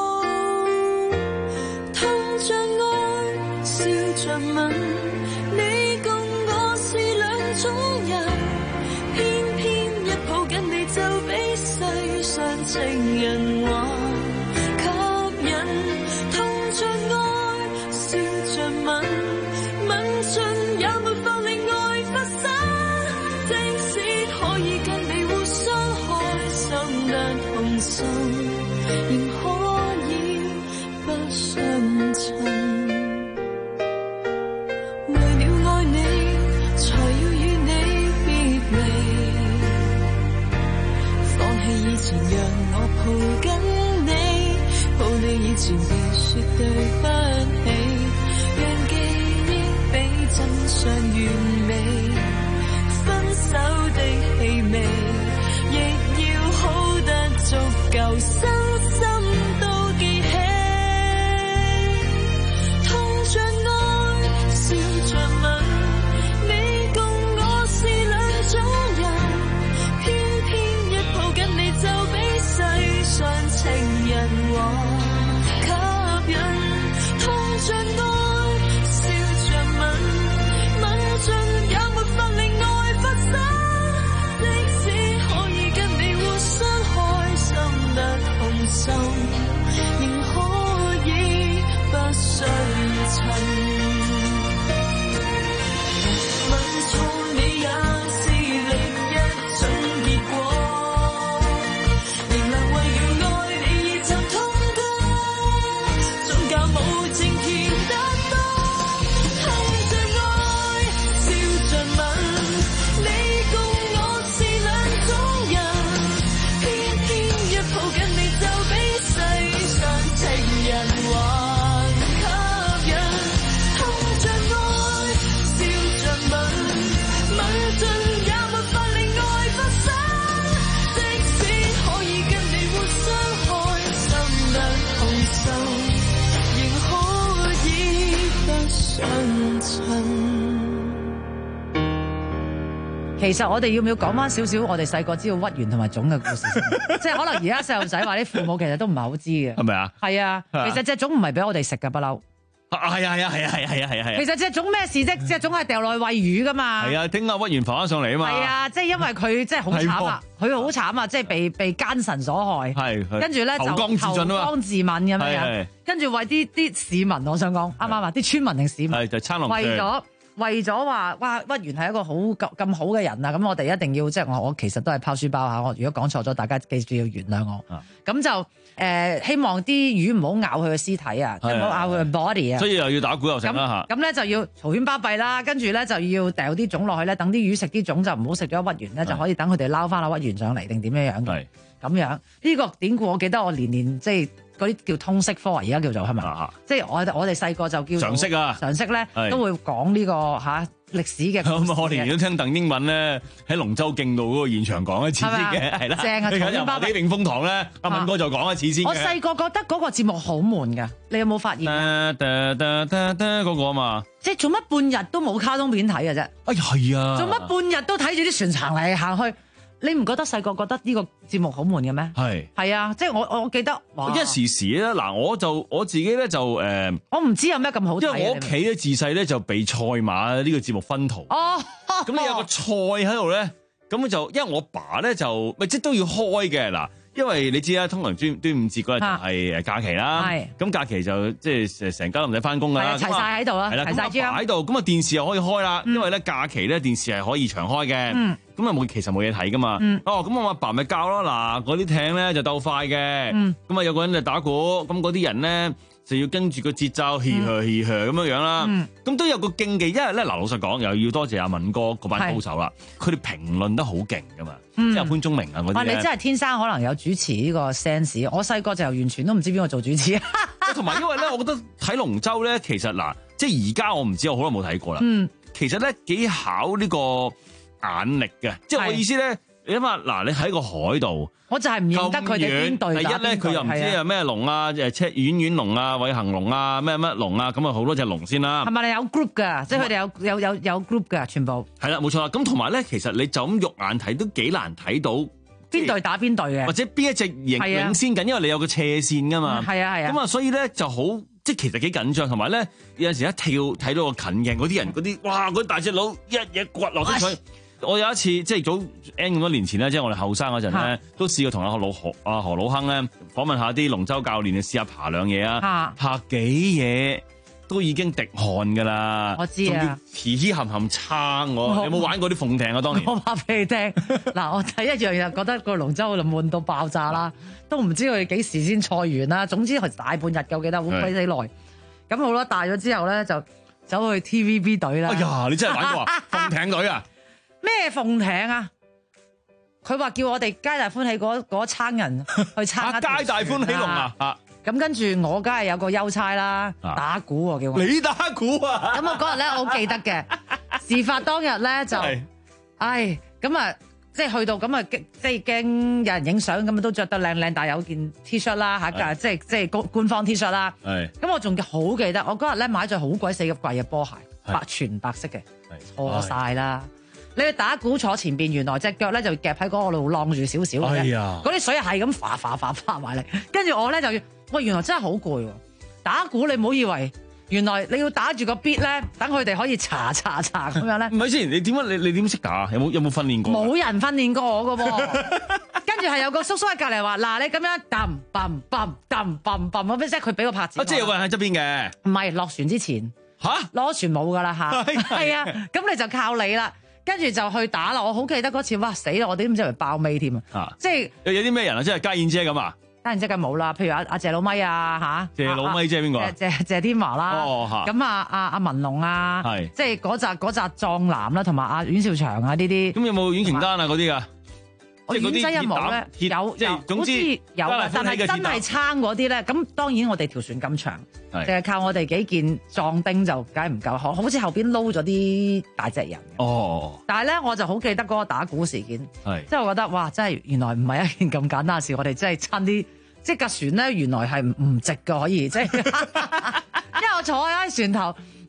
痛像愛，笑像吻，你共我是兩種人，偏偏一抱緊你就比世上情人還吸引，痛像愛，笑像吻，吻盡也沒法令愛發生，即使可以跟你互相開心但同心，仍可以不相襯。以前讓我抱緊你，抱你以前別說對不起，讓記憶比真相完美，分手的氣味亦要好得足夠，身心都記起，痛像愛，笑像吻，你共我是兩種人，偏偏一抱緊你就比世上情人還吸引，痛像愛，笑像吻，吻盡其實我哋要唔要講翻少少我哋細個知道屈原同埋粽嘅故事？即係可能而家細路仔話啲父母其實都唔係好知嘅， 係咪啊？ 係啊，其實隻粽唔係俾我哋食嘅不嬲。 係啊係啊係啊係啊係啊係啊！ 其實隻粽咩事啫？隻粽係掉落去餵魚噶嘛。 係啊，聽阿屈原浮翻上嚟啊嘛。 係啊，即係因為佢即係好慘啊，佢好慘啊，即係被被奸臣所害。係，跟住咧就投江自盡啊嘛，投江自刎咁樣樣。跟住為啲啲市民，我想講啱啱啊？啲村民定市民？係就撐龍。為咗。為咗話哇屈原係一個好咁咁好嘅人啊，咁我哋一定要即係我我其實都係拋書包嚇，我如果講錯咗，大家記住要原諒我。咁、啊、就誒、呃、希望啲魚唔好咬佢嘅屍體啊，唔好咬佢嘅 body 啊。所以又要打鼓又成啦嚇。咁咧就要嘈喧巴閉啦，跟住咧就要掉啲粽落去咧，等啲魚食啲粽就唔好食咗屈原咧，就可以等佢哋撈翻阿屈原上嚟定點樣樣嘅。咁樣呢、呢個典故我記得我年年即係。嗰啲叫通識科啊，而家叫做係咪？啊、即係我我哋細個就叫常識啊，常識咧都會講呢、呢個嚇歷史嘅。咁我年年都聽鄧英文咧喺龍舟競渡嗰個現場講一次先嘅，係啦。正啊！嘈喧巴閉啲永豐堂咧，阿敏哥就講一次先。我細個覺得嗰個節目好悶㗎，你有冇發現？嗰、嗰個啊嘛，即係做乜半日都冇卡通片睇嘅啫？哎係啊，做乜半日都睇住啲船行嚟行去？你唔覺得細個覺得呢個節目好悶嘅咩？係係啊，即係我我記得一時時咧，嗱我就我自己咧就誒，呃、我唔知有咩咁好睇，因為我屋企咧自細咧就被賽馬呢個節目薰陶。哦，咁你有個賽喺度咧，咁就因為我爸咧就咪即都要開嘅嗱。因為你知啦，通常端端午節嗰日就係誒假期啦，咁假期就即係成家都唔使翻工噶啦，齊晒喺度啦，齊晒張喺度，咁啊電視又可以開啦，因為咧假期咧電視係可以長開嘅，咁啊冇其實冇嘢睇噶嘛，哦咁我阿爸咪教咯，嗱嗰啲艇咧就鬥快嘅，咁啊有個人就打鼓，咁嗰啲人咧就要跟住個節奏，嘻呵嘻呵咁樣樣啦，咁都有個競技，因為咧嗱老實講又要多謝阿敏哥嗰班高手啦，佢哋評論得好勁噶嘛。即係潘宗明啊嗰啲咧，你真係天生可能有主持呢個 sense。我細個就完全都唔知邊個做主持。同埋因為咧，我覺得睇龍舟咧，其實嗱，即係而家我唔知，我好耐冇睇過啦。嗯，其實咧幾考呢個眼力嘅，即係我意思咧，你諗下嗱，你喺個海度，我就係唔認得佢哋邊隊。第一咧，佢又唔知係咩龍啊，誒赤遠遠龍啊、偉恒龍啊、咩乜龍啊，咁啊好多隻龍先啦。係咪你有 group 㗎？即係佢哋有有有有 group 㗎，全部。係啦，冇錯啦。咁同埋咧，其實你就咁肉眼睇都幾難睇到邊隊打邊隊嘅，或者邊一隻贏領先緊，因為你有個斜線㗎嘛。係啊係啊。咁啊，所以咧就好，即係其實幾緊張，同埋咧有陣時一跳睇到個近鏡嗰啲人嗰啲，哇嗰大隻佬一嘢掘落啲水。我有一次即係早 N 咁多年前咧，即係我哋後生嗰陣咧，都試過同阿老何阿何老亨咧訪問下啲龍舟教練，試下爬兩嘢啊，爬幾嘢都已經滴汗噶啦。我知啊，嘻嘻冚冚撐我，我有冇玩過啲鳳艇啊？當年我話俾你聽，嗱，我第一樣嘢覺得個龍舟就悶到爆炸啦，都唔知佢幾時先賽完啦。總之係大半日嘅，我記得好鬼死耐。咁好啦，大咗之後咧就走去 T V B 隊啦。哎呀，你真係玩過啊？鳳艇隊啊？咩鳳艇啊？佢話叫我哋皆大歡喜嗰嗰餐人去撐一皆大歡喜龍啊！咁跟住我梗係有個優差啦，打鼓喎叫我。你打鼓啊？咁我嗰日咧我好記得嘅，事發當日咧就，唉咁啊，即係去到咁啊，即係驚有人影相，咁啊都着得靚靚，但係有件 T 恤啦嚇，即係即係官官方 T 恤啦。係。咁我仲好記得，我嗰日咧買咗好鬼死咁貴嘅波鞋，白全白色嘅，錯晒啦。你去打鼓坐前邊，原來隻腳咧就夾喺嗰個度晾住少少嘅啫。嗰啲水係咁嘩嘩嘩嘩埋嚟，跟住我咧就要，喂，原來真係好攰喎！打鼓你唔好以為，原來你要打住個 beat 咧，等佢哋可以查查查咁樣咧。唔係先，你點解你你點識打？有冇有冇訓練過？冇人訓練過我㗎喎。跟住係有個叔叔喺隔離話：嗱，你咁樣揼揼揼揼揼揼，我咩啫？佢俾個拍子。即係有個人喺側邊嘅。唔係落船之前嚇，落船冇㗎啦嚇。係啊，咁你就靠你啦。跟住就去打啦！我好記得嗰次，哇死啦！我哋都唔知係咪爆尾添啊！即係有啲咩人啊？即係家燕姐咁啊？家燕姐梗冇啦，譬如阿阿謝老咪啊嚇，謝老咪即係邊個啊？謝謝天華啦，咁啊阿阿文龍啊，即係嗰紮嗰紮壯男啦，同埋阿阮兆祥啊呢啲。咁有冇阮瓊丹啊嗰啲噶？我遠西一幕咧有，即係總之有，但係真係撐嗰啲咧，咁當然我哋條船咁長，淨係靠我哋幾件壯丁就梗係唔夠，好似後邊撈咗啲大隻人。哦！但係咧，我就好記得嗰個打鼓事件，即係我覺得哇，真係原來唔係一件咁簡單嘅事，我哋真係撐啲，即係架船咧原來係唔值㗎，可以即係，因為我坐喺船頭。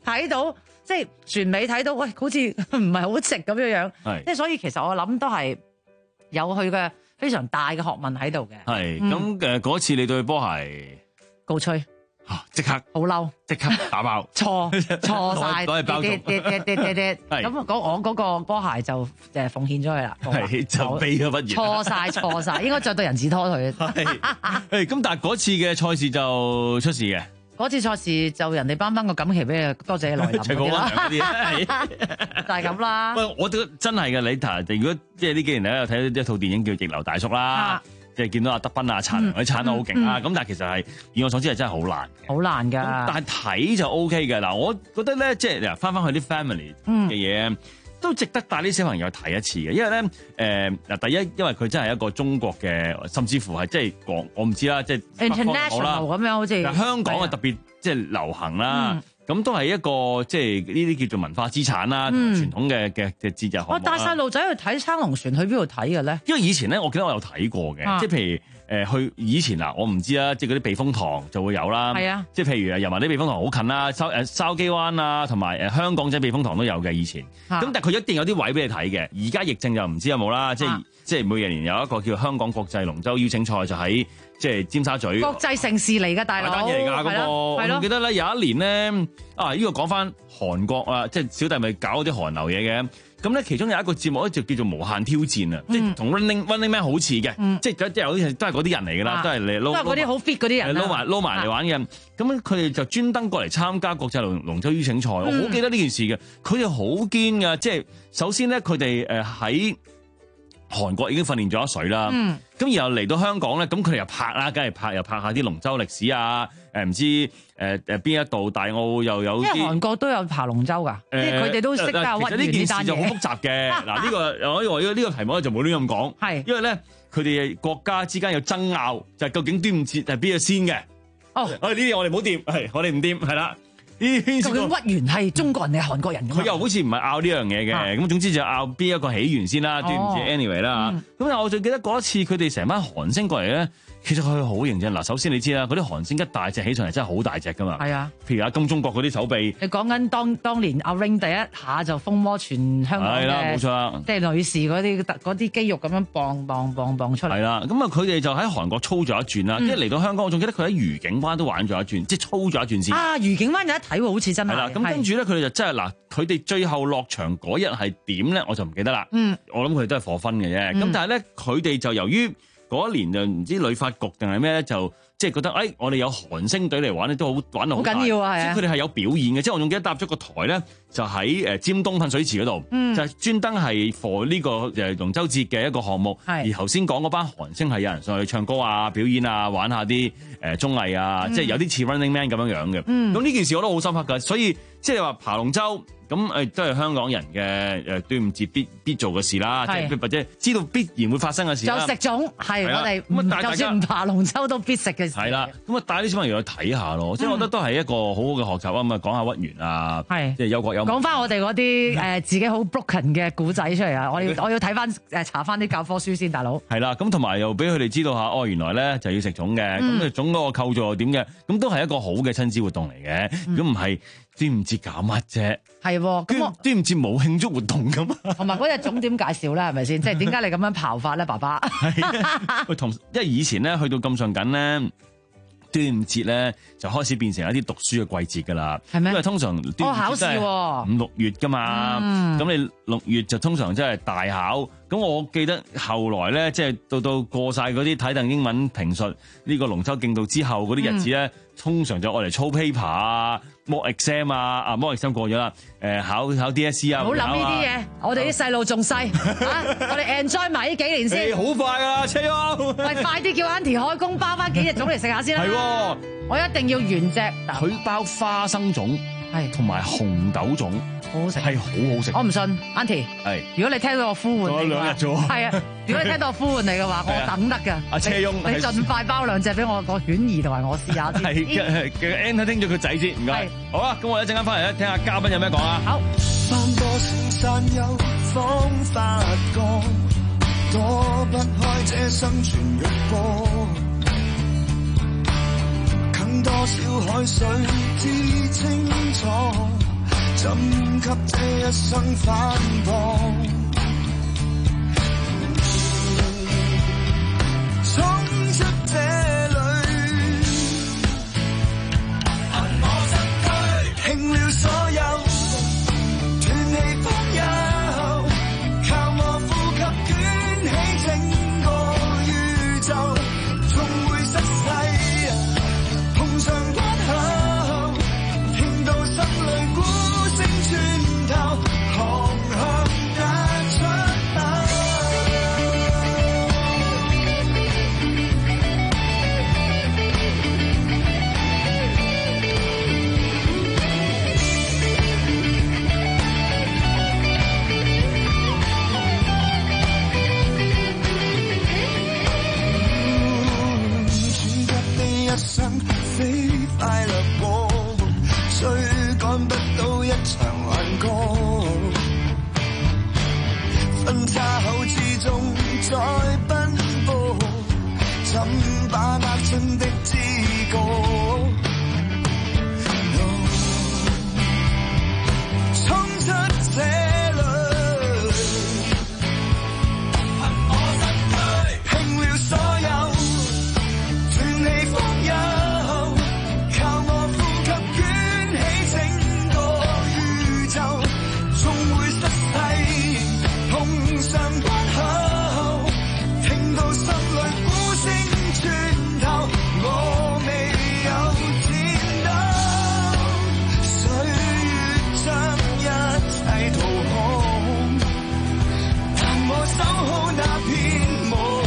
睇到即係全美睇到，喂，好似唔係好直咁樣樣。係，即係所以其實我諗都係有佢嘅非常大嘅學問喺度嘅。 係，咁誒嗰次你對波鞋告吹。 即刻好嬲， 即刻打爆， 錯錯晒， 攞嚟包裝， 咁嗰我嗰個波鞋就誒奉獻咗佢啦， 係就俾咗畢業， 錯晒錯晒，應該着對人字拖腿。 係，咁但係嗰次嘅賽事就出事嘅， 嗰次賽事就人哋頒翻個錦旗俾你，多謝你來臨嗰啲啦，就係咁啦。 喂，我覺得真係嘅，你睇，如果即係呢幾年咧有睇一套電影叫《逆流大叔》啦。即係見到阿德斌啊、陳良嗰啲撐得好勁啊，咁、嗯嗯、但係其實係以我所知係真係好難嘅，好難㗎。但係睇就 O K 嘅嗱，我覺得咧即係嗱翻翻去啲 family 嘅嘢、嗯、都值得帶啲小朋友睇一次嘅，因為咧誒嗱第一，因為佢真係一個中國嘅，甚至乎係即係講我唔知啦，即係 international 咁樣好似。 但香港係特別即係流行啦。嗯咁都係一個即係呢啲叫做文化資產啦，嗯、傳統嘅嘅嘅節日項目啦。我帶細路仔去睇撐龍船，去邊度睇嘅咧？因為以前咧，我記得我有睇過嘅，啊、即係譬如誒、呃、去以前嗱，我唔知啦，即係嗰啲避風塘就會有啦。係啊，即係譬如油麻地避風塘好近啦，筲誒筲箕灣啊，同埋誒香港仔避風塘都有嘅以前。咁、啊、但係佢一定有啲位俾你睇嘅。而家疫症就唔知有冇啦，即係、啊、即係每年有一個叫香港國際龍舟邀請賽，就喺即係尖沙咀。國際盛事嚟㗎，大佬。單嘢嚟㗎嗰個。我記得咧有一年咧啊，呢、呢個講翻韓國啊，即係小弟咪搞啲韓流嘢嘅。咁咧其中有一個節目咧就叫做無限挑戰啊，嗯、即係同 Running Running Man 好似嘅，嗯、即係即係有啲都係嗰啲人嚟㗎啦，都係嚟撈都係嗰啲好 fit 嗰啲人撈埋撈埋嚟玩嘅。咁佢哋就專登過嚟參加國際龍龍舟邀請賽，嗯、我好記得呢件事嘅。佢哋好堅㗎，即係首先咧佢哋誒喺韓國已經訓練咗一水啦，咁、嗯、然後嚟到香港咧，咁佢哋又拍啦，梗係拍又拍下啲龍舟歷史啊，誒唔知誒誒邊一度大澳又有啲，因為韓國都有爬龍舟㗎，即係佢哋都識得屈原呢單嘢。其實呢件事就好複雜嘅，嗱呢、呢個我以為呢個題目咧就冇亂咁講，係因為咧佢哋國家之間有爭拗，就係、究竟端午節係邊個先嘅？哦，我哋呢啲我哋唔好掂，係我哋唔掂，係啦。究竟屈原係中國人定係韓國人？佢又好似唔係拗呢樣嘢嘅，咁、啊、總之就拗邊一個起源先啦，端午節 anyway 啦。咁但係我最記得嗰一次，佢哋成班韓星過嚟咧，其實佢好型啫。嗱，首先你知啦，嗰啲韓星一大隻起上嚟真係好大隻噶嘛。係啊，譬如阿金鐘國嗰啲手臂。你講緊當當年阿 Ring 第一下就風魔全香港嘅，係啦，冇錯，即係女士嗰啲嗰啲肌肉咁樣磅磅磅磅出嚟。係啦，咁啊佢哋就喺韓國操咗一轉啦，跟住嚟到香港，我仲記得佢喺愉景灣都玩咗一轉，即係操咗一轉先。啊，愉景灣有一睇喎，好似真係。係啦，咁跟住咧，佢哋就真係嗱，佢哋最後落場嗰日係點咧，我就唔記得啦。嗯，我諗佢哋都係課分嘅啫。咁、嗯、但係咧，佢哋就由於嗰一年就唔知旅發局定係咩咧，就即係覺得誒、哎，我哋有韓星隊嚟玩咧，都好玩得好緊要啊！係啊，即係佢哋係有表演嘅。即係我仲記得搭咗個台咧，就喺誒尖東噴水池嗰度，嗯、就係專登係 for 呢個誒龍舟節嘅一個項目。係而頭先講嗰班韓星係有人上去唱歌啊、表演啊、玩下啲誒綜藝啊，嗯、即係有啲似 Running Man 咁樣樣嘅。咁呢、嗯、件事我都好深刻㗎，所以即係話爬龍舟。咁誒都係香港人嘅誒端午節必必做嘅事啦，即係或者知道必然會發生嘅事啦。就食粽係我哋，咁就算唔爬龍舟都必食嘅事。係啦，咁啊帶啲小朋友去睇下咯，即係我覺得都係一個好好嘅學習啊！咁啊講下屈原啊，即係憂國憂民。講翻我哋嗰啲誒自己好 broken 嘅古仔出嚟啊！我要我要睇翻誒查翻啲教科書先，大佬。係啦，咁同埋又俾佢哋知道下，哦原來咧就要食粽嘅，咁啊粽嗰個構造又點嘅，咁都係一個好嘅親子活動嚟嘅。如果唔係，端午節搞乜啫？係喎，咁我端午節冇慶祝活動噶嘛？同埋嗰隻粽點介紹咧？係咪先？即係點解你咁樣刨法咧，爸爸？喂，同因為以前咧去到咁上緊咧，端午節咧就開始變成一啲讀書嘅季節噶啦。係咩？因為通常端午節都係五六月噶嘛。咁、嗯、你六月就通常真係大考。咁我記得後來咧，即係到到過晒嗰啲睇定英文評述呢個龍舟競渡之後嗰啲日子咧，嗯、通常就愛嚟操 paper 啊。mock exam 啊，啊 mock exam 過咗啦，誒考考 D S E 啊，唔好諗呢啲嘢，我哋啲細路仲細，我哋 enjoy 埋呢幾年先，好快噶啦，車哥，喂，快啲叫 Auntie 開工包翻幾隻粽嚟食下先啦，係，我一定要原隻，佢包花生粽，係，同埋紅豆粽，好好食，係好好食，我唔信 Auntie，係，如果你聽到我呼喚，仲有兩日咗，係啊，如果你聽到我呼喚你嘅話，我等得噶，阿車翁，你盡快包兩隻俾我個犬兒同埋我試下先，係嘅，嘅 Ann 聽咗佢仔先，唔該。好啊，咁我一陣間翻嚟咧，聽下嘉賓有咩講啊。好。翻多少山丘，方發覺躲不開這生存肉搏，更多少海水知清楚。 怎給這一生反駁？衝出這裏，憑我身軀，拼了所有，斷氣方有，靠我呼吸捲起整個宇宙，終會失勢，碰上關口，聽到心裏鼓聲穿透，航向那出口。一生飛快掠過，追趕不到一場幻覺，分岔口之中再奔波，怎把握春的知覺？衝出這裏，憑我身軀，拼了所有，斷氣方有，靠我呼吸捲起整個宇宙，終會失勢，碰上關口，聽到心裏鼓聲穿透，我未有戰鬥，歲月將一切掏空，但我守好那片夢。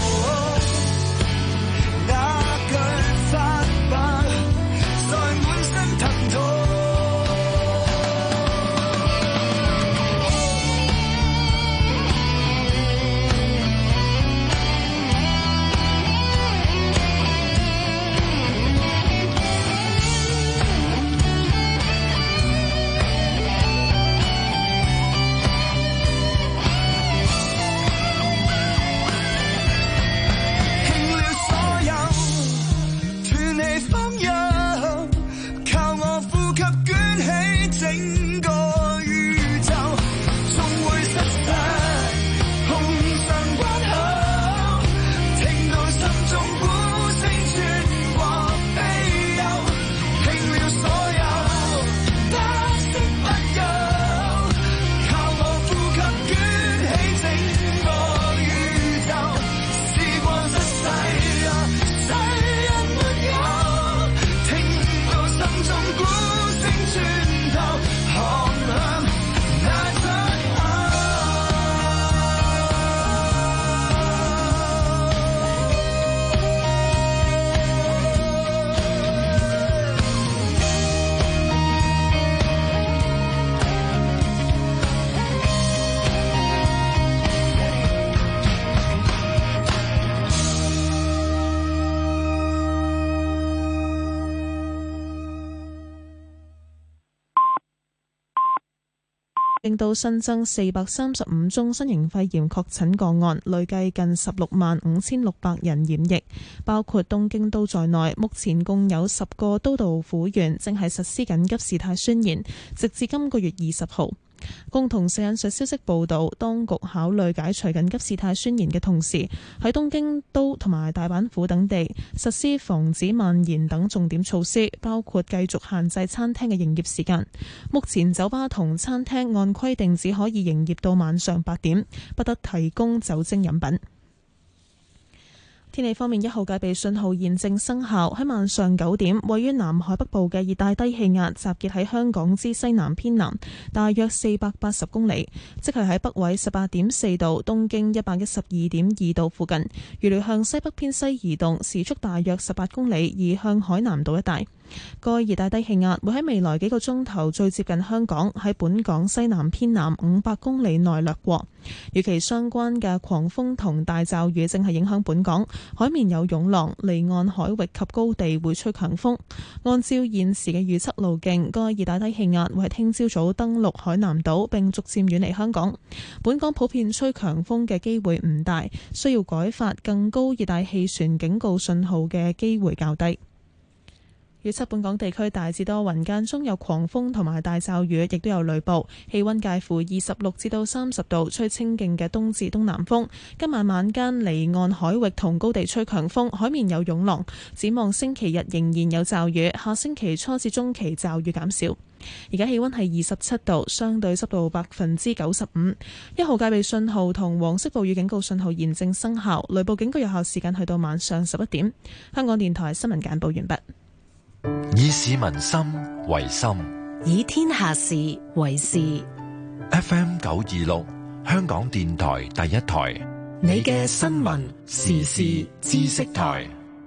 令到新增四百三十五宗新型肺炎確診個案，累計近十六萬五千六百人染疫，包括東京都在內，目前共有十個都道府縣正係實施緊急事態宣言，直至今個月二十號。共同社引述消息報道，當局考慮解除緊急事態宣言嘅同時，喺東京都同埋大阪府等地實施防止蔓延等重點措施，包括繼續限制餐廳嘅營業時間。目前酒吧同餐廳按規定只可以營業到晚上八點，不得提供酒精飲品。天氣方面，一號戒備信號現正生效。喺晚上九點，位於南海北部嘅熱帶低氣壓集結喺香港之西南偏南，大約四百八十公里，即係喺北緯十八點四度、東經一百一十二點二度附近。預料向西北偏西移動，時速大約十八公里，移向海南島一帶。該熱帶低氣壓會喺未來幾個鐘頭最接近香港，喺本港西南偏南五百公里內掠過。與其相關嘅狂風同大驟雨正係影響本港，海面有湧浪，離岸海域及高地會吹強風。按照現時嘅預測路徑，該熱帶低氣壓會喺聽朝早登陸海南島並逐漸遠離香港。本港普遍吹強風嘅機會唔大，需要改發更高熱帶氣旋警告信號嘅機會較低。 預測本港地區大致多雲，間中有狂風同埋大驟雨，亦都有雷暴。氣溫介乎二十六至到三十度，吹清勁嘅東至東南風。今晚晚間離岸海域同高地吹強風，海面有湧浪。展望星期日仍然有驟雨，下星期初至中期驟雨減少。而家氣溫係二十七度，相對濕度百分之九十五。一號戒備信號同黃色暴雨警告信號現正生效，雷暴警告有效時間去到晚上十一點。香港電台新聞簡報完畢。 以市民心為心， 以天下事為事。 F M 九二六，香港電台第一台， 你嘅新聞時事知識台，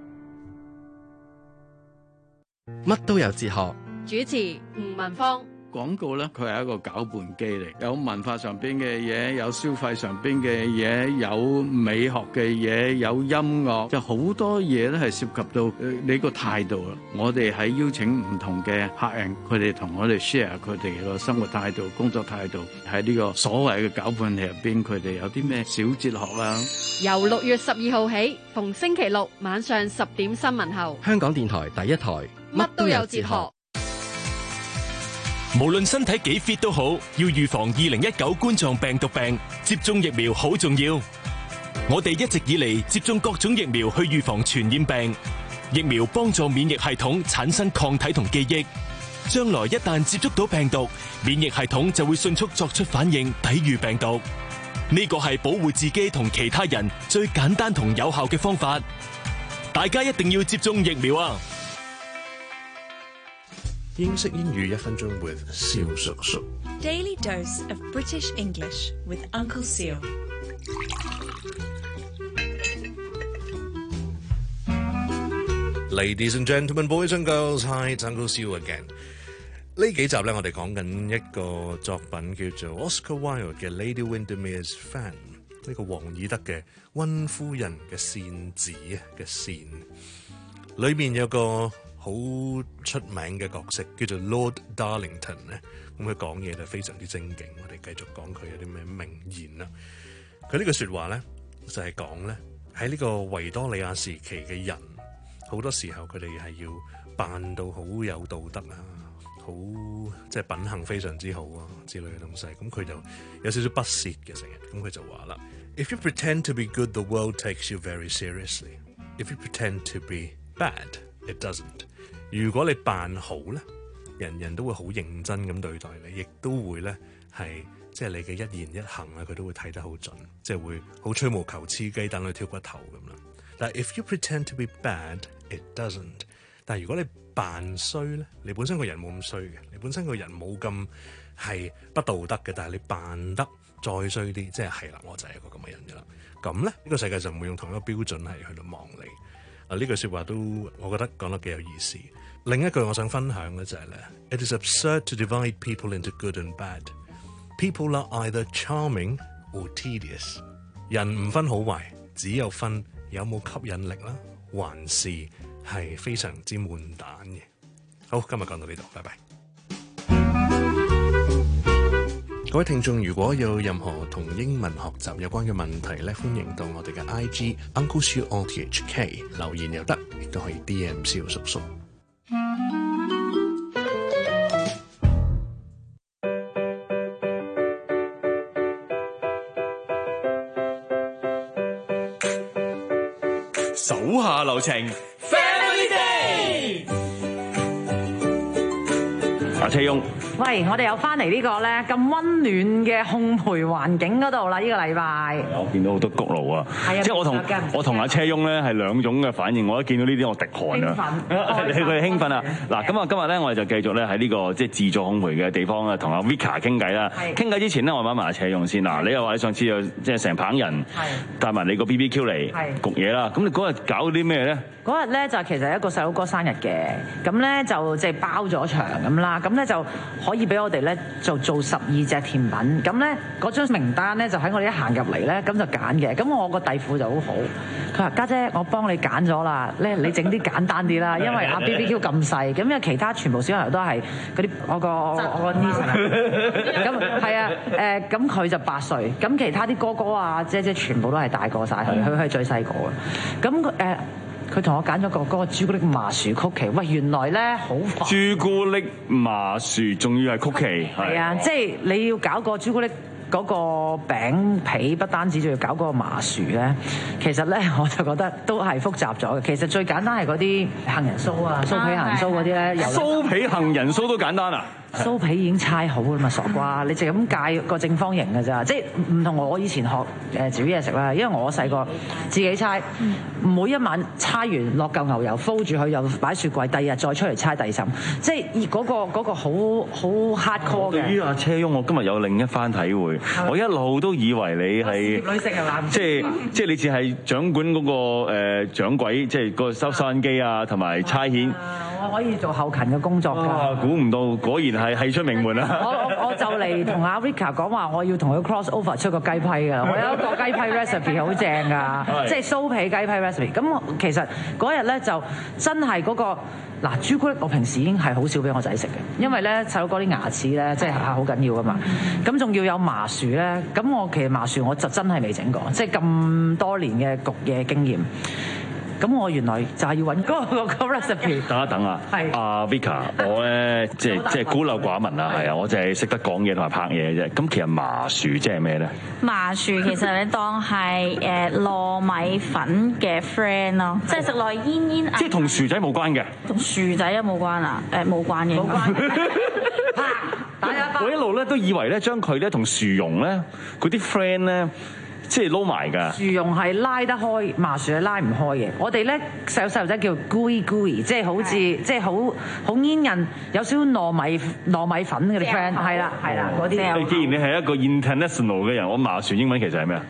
乜都有哲學。 主持吳文芳。 廣告咧，佢係一個攪拌機嚟，有文化上邊嘅嘢，有消費上邊嘅嘢，有美學嘅嘢，有音樂，就好多嘢咧係涉及到你個態度啦。我哋喺邀請唔同嘅客人，佢哋同我哋 share 佢哋個生活態度、工作態度，喺呢個所謂嘅攪拌器入邊，佢哋有啲咩小哲學啦。 由六月十二號起，逢星期六晚上十點新聞後， 香港電台第一台， 乜都有哲學。 無論身體幾 fit 都好，要預防二零一九冠狀病毒病，接種疫苗好重要。我哋一直以嚟接種各種疫苗去預防傳染病，疫苗幫助免疫系統產生抗體同記憶，將來一旦接觸到病毒，免疫系統就會迅速作出反應，抵禦病毒。呢個係保護自己同其他人最簡單同有效嘅方法。大家一定要接種疫苗啊！ 英式英語一分鐘 with 蕭叔叔。 Daily dose of British English with Uncle Seal。 Ladies and gentlemen, boys and girls, hi, it's Uncle Seal again。 呢幾集咧，我哋講緊一個作品叫做 Oscar Wilde 嘅 Lady Windermere's Fan， 呢個王爾德嘅溫夫人嘅扇子嘅扇，裏面有個好出名嘅角色叫做 Lord Darlington 咧，咁佢講嘢就非常之精警。我哋繼續講佢有啲咩名言啦。佢呢句說話咧就係講咧，喺呢個維多利亞時期嘅人，好多時候佢哋係要扮到好有道德啊，好即係品行非常之好啊之類嘅東西。咁佢就有少少不屑嘅成日。咁佢就話啦 ，If you pretend to be good, the world takes you very seriously. If you pretend to be bad, it doesn't。如果你扮好咧，人人都會好認真咁對待你，亦都會咧係即係你嘅一言一行啊，佢都會睇得好準，即係會好吹毛求疵、雞蛋去挑骨頭咁啦。但係 if you pretend to be bad, it doesn't。但係如果你扮衰咧，你本身個人冇咁衰嘅，你本身個人冇咁係不道德嘅，但係你扮得再衰啲，即係係啦，我就係一個咁嘅人㗎啦。咁咧，呢個世界就唔會用同一個標準係去到望你。啊，呢句説話都我覺得講得幾有意思。另一句我想分享嘅就係咧 ，It is absurd to divide people into good and bad. People are either charming or tedious. 人唔分好壞，只有分有冇吸引力啦，還是係非常之悶蛋嘅。好，今日講到呢度，拜拜。各位聽眾，如果有任何同英文學習有關嘅問題咧，歡迎到我哋嘅 I G Uncle Siu O T H K 留言又得，亦都可以 D M 蕭叔叔。 手下留情 ，Family Day。 阿車翁。 喂，我哋又翻嚟呢個咧咁溫暖嘅烘焙環境嗰度啦，呢、呢個禮拜。 我見到好多焗爐啊， 係啊， 即係我同我同阿車翁咧係兩種嘅反應。我一見到呢啲我滴汗啊，佢哋興奮啊！嗱，咁啊今日咧我哋就繼續咧喺呢個即係自助烘焙嘅地方啊，同阿 Vika 傾偈啦。傾偈之前咧，我問埋阿車翁先嗱，你又話你上次又即係成棚人帶埋你個 B B Q 嚟焗嘢啦，咁你嗰日搞啲咩咧？ 嗰日咧就其實係一個細佬哥生日嘅，咁咧就即係包咗場咁啦，咁咧就可以俾我哋咧就做十二隻甜品，咁咧嗰張名單咧就喺我哋一行入嚟咧，咁就揀嘅。咁我個弟婦就好好，佢話家姐，我幫你揀咗啦，咧你整啲簡單啲啦，因為阿 B B Q 咁細，咁因為其他全部小朋友都係嗰啲我個我個 niece 咁係啊誒，咁佢就八歲，咁其他啲哥哥啊姐姐全部都係大個晒，佢佢係最細個嘅，咁誒。 佢同我揀咗個嗰個朱古力麻薯曲奇。喂，原來咧好煩。 朱古力麻薯仲要係曲奇， 係啊，即係你要搞個朱古力。嗰個餅皮不單止仲要搞嗰個麻薯咧，其實咧我就覺得都係複雜咗嘅。其實最簡單係嗰啲杏仁酥啊、酥皮杏仁酥嗰啲咧， 酥皮杏仁酥都簡單啊！ 酥皮已經猜好啦嘛，傻瓜！你就咁界個正方形嘅咋，即係唔同我以前學誒煮嘢食啦。因為我細個自己猜，每一晚猜完落嚿牛油敷住佢，又擺雪櫃，第二日再出嚟猜第二浸，即係嗰個嗰個好好 hardcore 嘅。 對於阿車翁，我今日有另一番體會。我一路都以為你係女性係嘛？ 即係即係你似係掌管嗰個誒掌櫃，即係個收收音機啊，同埋差遣。 我可以做後勤嘅工作㗎。 估唔到，果然係係出名門啊！ 我我我就嚟同阿 Rika 講話，我要同佢 cross over 出個雞批㗎。我有一個雞批 recipe 好正㗎，即係酥皮雞批 recipe。咁其實嗰日咧就真係嗰個嗱朱古力，我平時已經係好少俾我仔食嘅，因為咧細佬哥啲牙齒咧即係好緊要㗎嘛。咁仲要有麻薯咧，咁我其實麻薯我就真係未整過，即係咁多年嘅焗嘢經驗。咁我原來就係要揾嗰個個 recipe。 等一等啊，阿 Vika，我咧即係即係孤陋寡聞啊，係啊，我淨係識得講嘢同埋拍嘢啫。咁其實麻薯即係咩咧？ 麻薯其實你當係誒糯米粉嘅 friend 咯，即係食落煙煙。 即係同薯仔冇關嘅。 同薯仔有冇關啊？誒冇關嘅。冇關。 我一路咧都以為咧將佢咧同薯蓉咧嗰啲 friend 咧。即係撈埋㗎， 薯蓉係拉得開，麻薯係拉唔開嘅。我哋咧細細路仔叫 gooey gooey， 即係好似即係好好煙韌，有少少糯米糯米粉嗰啲 friend， 係啦係啦嗰啲。 既然你係一個 international 嘅人，我麻薯英文其實係咩啊？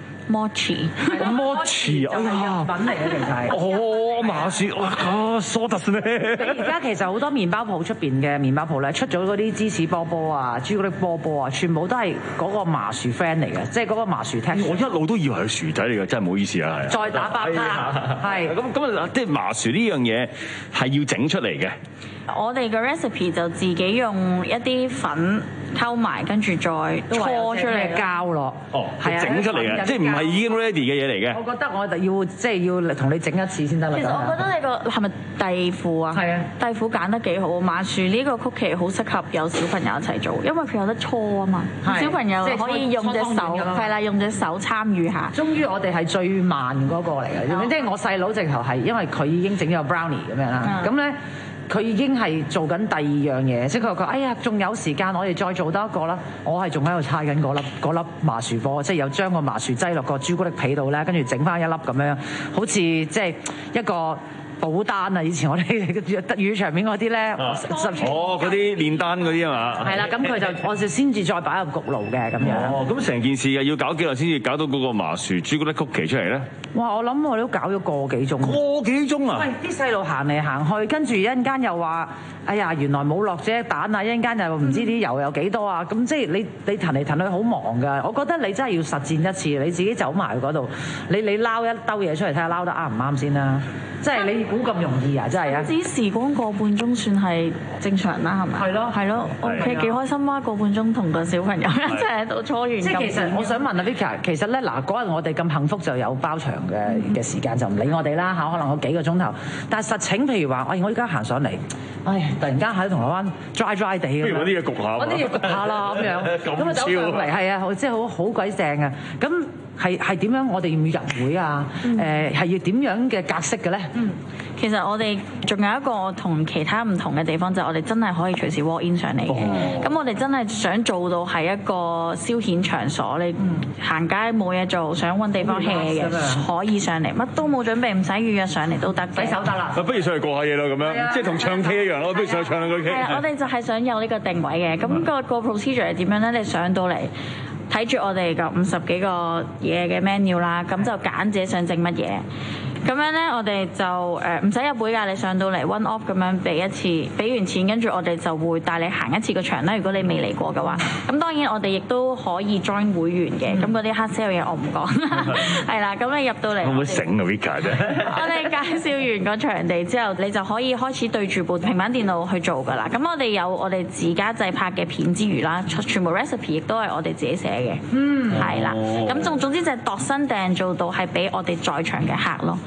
mochi，mochi， 哎呀，粉嚟嘅其實係。 哦，麻薯，哇，疏突咩？ 而家其實好多麵包鋪出邊嘅麵包鋪咧，出咗嗰啲芝士波波啊、朱古力波波啊，全部都係嗰個麻薯 friend 嚟嘅，即係嗰個麻薯 texture。 我一路都以為係薯仔嚟嘅，真係唔好意思啊，係。 再打包啦，係。 咁咁啊，即係麻薯呢樣嘢係要整出嚟嘅。 我哋嘅 recipe 就自己用一啲粉溝埋，跟住再搓出嚟膠咯。 哦，係整出嚟嘅，即係唔係已經 ready 嘅嘢嚟嘅。 我覺得我哋要即係要同你整一次先得啦。 其實我覺得你個係咪豆腐啊？係啊，豆腐揀得幾好。麻薯呢個曲奇好適合有小朋友一齊做，因為佢有得搓啊嘛。小朋友可以用隻手，係啦，用隻手參與下。 終於我哋係最慢嗰個嚟嘅，即係我細佬直頭係，因為佢已經整咗個 brownie 咁樣啦。咁咧。佢已經係做緊第二樣嘢，即係佢話：哎呀，仲有時間，我哋再做多一個啦。我係仲喺度猜緊嗰粒嗰粒麻薯波，即係又將個麻薯擠落個朱古力皮度咧，跟住整翻一粒咁樣，好似即係一個保單啊！以前我哋德語場面嗰啲咧， 哦，嗰啲煉丹嗰啲啊嘛。係啦，咁佢就我就先至再擺入焗爐嘅咁樣。 哦，咁成件事啊要搞幾耐先至搞到嗰個麻薯朱古力曲奇出嚟咧？ 哇！我諗我都搞咗個幾鐘。 個幾鐘啊？ 喂，啲細路行嚟行去，跟住一陣間又話：哎呀，原來冇落隻蛋啊！一陣間又唔知啲油有幾多啊！咁即係你你騰嚟騰去好忙㗎。我覺得你真係要實踐一次，你自己走埋去嗰度，你你撈一兜嘢出嚟睇下撈得啱唔啱先啦。即係你估咁容易啊！真係啊！ 只時光個半鐘算係正常啦，係咪？係咯，係咯。OK，幾開心啊！個半鐘同個小朋友一齊喺度搓完。即係其實我想問阿 Vika，其實咧嗱嗰日我哋咁幸福就有包場嘅嘅時間就唔理我哋啦嚇，可能我幾個鐘頭。但係實情譬如話，哎我而家行上嚟，唉突然間喺銅鑼灣 dry dry 地咁樣， 揾啲嘢焗下， 揾啲嘢焗下啦咁樣，咁啊走上嚟係啊，即係好好鬼正啊！咁係係點樣？我哋要唔要入會啊？誒係要點樣嘅格式嘅咧？ 嗯，其實我哋仲有一個同其他唔同嘅地方，就係我哋真係可以隨時 walk in 上嚟嘅。咁、哦、我哋真係想做到係一個消遣場所，你行街冇嘢做，想揾地方 hea 嘅，可以上嚟，乜都冇準備，唔使預約上嚟都得，洗手得啦。 不如上嚟過下嘢咯，咁樣即係同唱 K 一樣咯，不如上去唱兩句 K。 係啊，我哋就係想有呢個定位嘅。咁、那個個 procedure 係點樣咧？你上到嚟。睇住我哋個五十幾個嘢嘅 menu 啦，咁就揀自己想整乜嘢。咁樣咧，我哋就誒唔使入會㗎，你上到嚟 one off 咁樣俾一次，俾完錢跟住我哋就會帶你行一次個場啦。如果你未嚟過嘅話，咁當然我哋亦都可以 join 會員嘅。咁嗰啲黑 sell 嘢我唔講，係啦。咁你入到嚟， 可唔可以醒啊 Vika 啫？ 我哋介紹完個場地之後，你就可以開始對住部平板電腦去做㗎啦。咁我哋有我哋自家製拍嘅片之餘啦，全部 recipe 亦都係我哋自己寫嘅。嗯，係啦。咁總總之就係度身訂做到係俾我哋在場嘅客咯。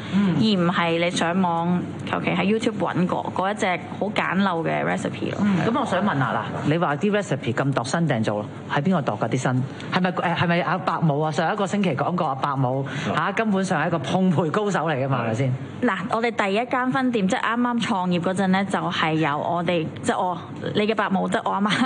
嗯、而唔係你上網求其喺 YouTube 揾過嗰一隻好簡陋嘅 recipe 咯。 咁、嗯、我想問下啦，你話啲 recipe 咁度身訂做，喺邊個度㗎啲身？係咪誒係咪阿伯母啊？上一個星期講過阿伯母嚇、啊，根本上係一個烘焙高手嚟㗎嘛，係咪先？ 嗱，我哋第一間分店即係啱啱創業嗰陣咧，就係由我哋即係我你嘅伯母即係我阿媽，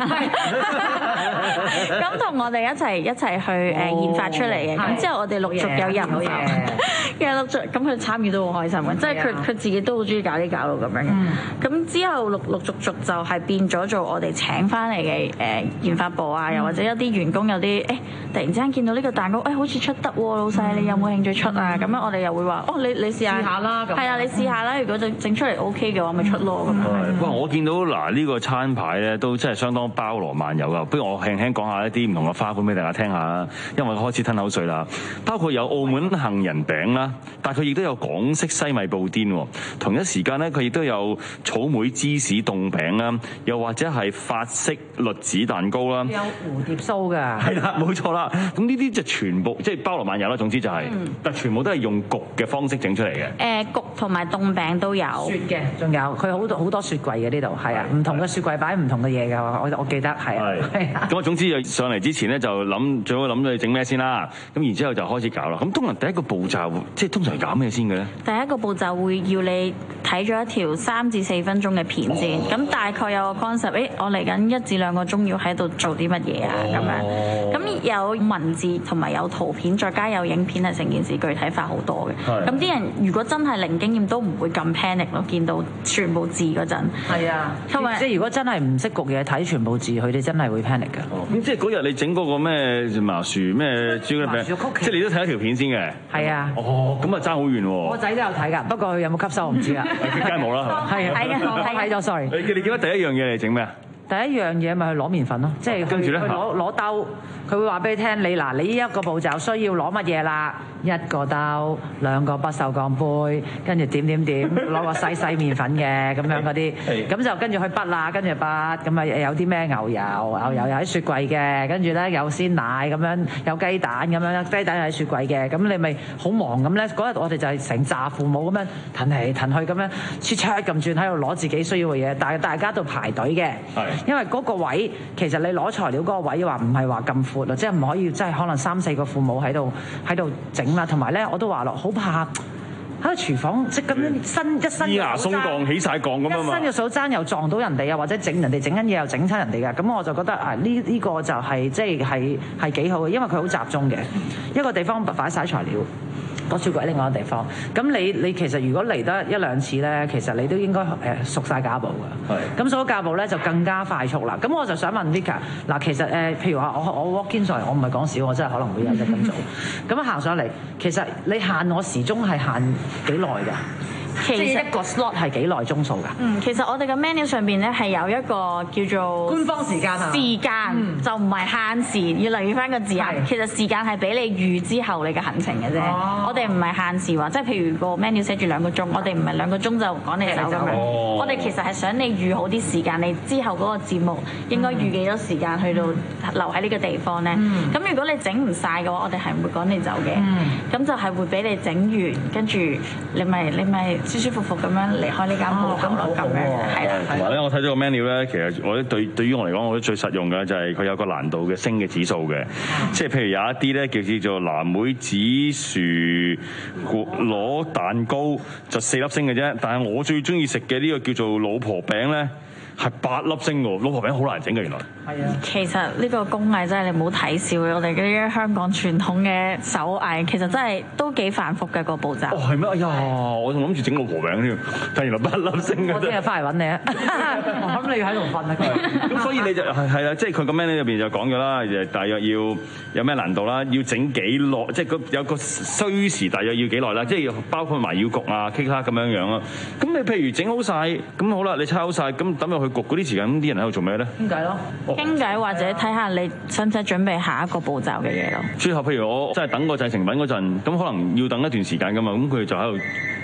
咁同我哋一齊一齊去誒研發出嚟嘅。咁之後我哋陸續有人嘅，跟住陸續咁佢參與都好開心嘅，即係佢佢自己都好中意搞啲搞到咁樣嘅。咁、嗯、之後陸陸續續就係變咗做我哋請翻嚟嘅誒研發部啊，又或者一啲員工有啲誒、欸、突然之間見到呢個蛋糕誒、欸、好似出得喎，老細、嗯、你有冇興趣出啊？咁樣我哋又會話哦，你你試下試下啦，係啊，你試下啦。如果整整出嚟 O K 嘅話，咪出咯咁樣。 不過我見到嗱呢個餐牌咧都真係相當包羅萬有噶。不如我輕輕講下一啲唔同嘅花款俾大家聽下啦，因為我開始吞口水啦。包括有澳門杏仁餅啦，但係佢亦都有港式西米布甸喎。同一時間咧，佢亦都有草莓芝士凍餅啦，又或者係法式栗子蛋糕啦。 有蝴蝶酥㗎。 係啦，冇錯啦。咁呢啲就全部即係包羅萬有啦。總之就係、是，嗯、但係全部都係用焗嘅方式整出嚟嘅。 誒焗同埋凍餅都有。 雪嘅，仲有佢好多好多雪櫃嘅呢度，係啊，唔同嘅雪櫃擺唔同嘅嘢㗎。我我記得係啊。係啊。咁啊，總之上嚟之前咧就諗最好諗到你整咩先啦。咁然之後就開始搞啦。咁通常第一個步驟即係通常係搞咩先嘅咧？ 第一個步驟會要你睇咗一條三至四分鐘嘅片先，咁、哦、大概有個 concept， 誒我嚟緊一至兩個鐘要喺度做啲乜嘢啊咁樣。咁有文字同埋有圖片，再加有影片，係成件事具體化好多嘅。咁啲人如果真係零經驗都唔會咁 panic 咯，見到全部字嗰陣。係啊，同埋即係如果真係唔識焗嘢睇全部字，佢哋真係會 panic 㗎。 哦，咁即係嗰日你整嗰個咩麻薯咩朱古力餅，即係你都睇一條片先嘅。係啊。哦，咁啊爭好遠喎。我仔都有睇㗎，不過佢有冇吸收我唔知啊。梗係冇啦，係咪？係嘅，我睇咗 sorry。你你記得第一樣嘢嚟整咩啊？第一樣嘢咪去攞麵粉咯，即係跟住咧攞攞兜，佢會話俾你聽，你嗱你呢一個步驟需要攞乜嘢啦？一個兜，兩個不鏽鋼杯，跟住點點點，攞個細細麵粉嘅咁樣嗰啲，咁就跟住去筆啦，跟住筆，咁啊有啲咩牛油，牛油又喺雪櫃嘅，跟住咧有鮮奶咁樣，有雞蛋咁樣，雞蛋又喺雪櫃嘅，咁你咪好忙咁咧。嗰日我哋就係成紮父母咁樣騰嚟騰去咁樣，切切咁轉喺度攞自己需要嘅嘢，但係大家都排隊嘅。因為嗰個位其實你攞材料嗰個位話唔係話咁闊啊，即係唔可以即係可能三四個父母喺度喺度整啦，同埋咧我都話咯，好怕喺個廚房即係咁樣伸一伸，咿牙鬆槓起晒槓咁啊嘛， 一伸嘅手踭又撞到人哋啊，或者整人哋整緊嘢又整親人哋嘅，咁我就覺得啊呢呢個就係即係係係幾好嘅，因為佢好集中嘅一個地方擺晒材料。個雪櫃喺另外一個地方，咁你你其實如果嚟得一兩次咧，其實你都應該誒熟晒架步㗎。係。咁熟咗架步咧就更加快速啦。咁我就想問 Vika，嗱其實誒、呃，譬如話我我 walk in 上嚟，我唔係講笑，我真係可能會有得咁做。咁行上嚟，其實你限我時鐘係限幾耐㗎？其實一個 slot 係幾耐鐘數㗎？ 嗯，其實我哋嘅 menu 上邊咧係有一個叫做官方時間啊， 時間、嗯、就唔係限時，要留意翻個字眼。其實時間係俾你預之後你嘅行程嘅啫。哦、我哋唔係限時話，即係譬如個 menu 寫住兩個鐘，我哋唔係兩個鐘就趕你走咁樣。哦、我哋其實係想你預好啲時間，你之後嗰個節目應該預幾多時間去到留喺呢個地方咧。咁、嗯、如果你整唔晒嘅話，我哋係唔會趕你走嘅。咁、嗯、就係會俾你整完，跟住你咪你咪。舒舒服服咁樣離開呢間鋪頭咯，咁樣係啦。 同埋咧，我睇咗個 menu 咧，其實我覺得對對於我嚟講，我覺得最實用嘅就係佢有個難度嘅升嘅指數嘅，嗯、即係譬如有一啲咧叫叫做藍莓紫薯攞蛋糕就四粒星嘅啫，但係我最中意食嘅呢個叫做老婆餅咧。係八粒星喎，老婆餅好難整嘅原來。係啊， 其實呢個工藝真係你唔好睇笑，我哋嗰啲香港傳統嘅手藝，其實真係都幾繁複嘅個步驟。 哦，係咩？哎呀，我仲諗住整老婆餅添，但原來八粒星嘅。 我聽日翻嚟揾你啊！我諗你要喺度瞓啊！ 咁所以你就係係啦，即係佢個 menu 入邊就講咗啦，就大約要有咩難度啦，要整幾耐，即係有個需時大約要幾耐啦，即係包括埋要焗啊、棘卡咁樣樣啊。咁你譬如整好晒，咁好啦，你拆好晒，咁抌入去焗嗰啲時間，咁啲人喺度做咩咧？ 傾偈咯， 傾偈或者睇下你使唔使準備下一個步驟嘅嘢咯。 最後譬如我真係等個製成品嗰陣，咁可能要等一段時間噶嘛，咁佢就喺度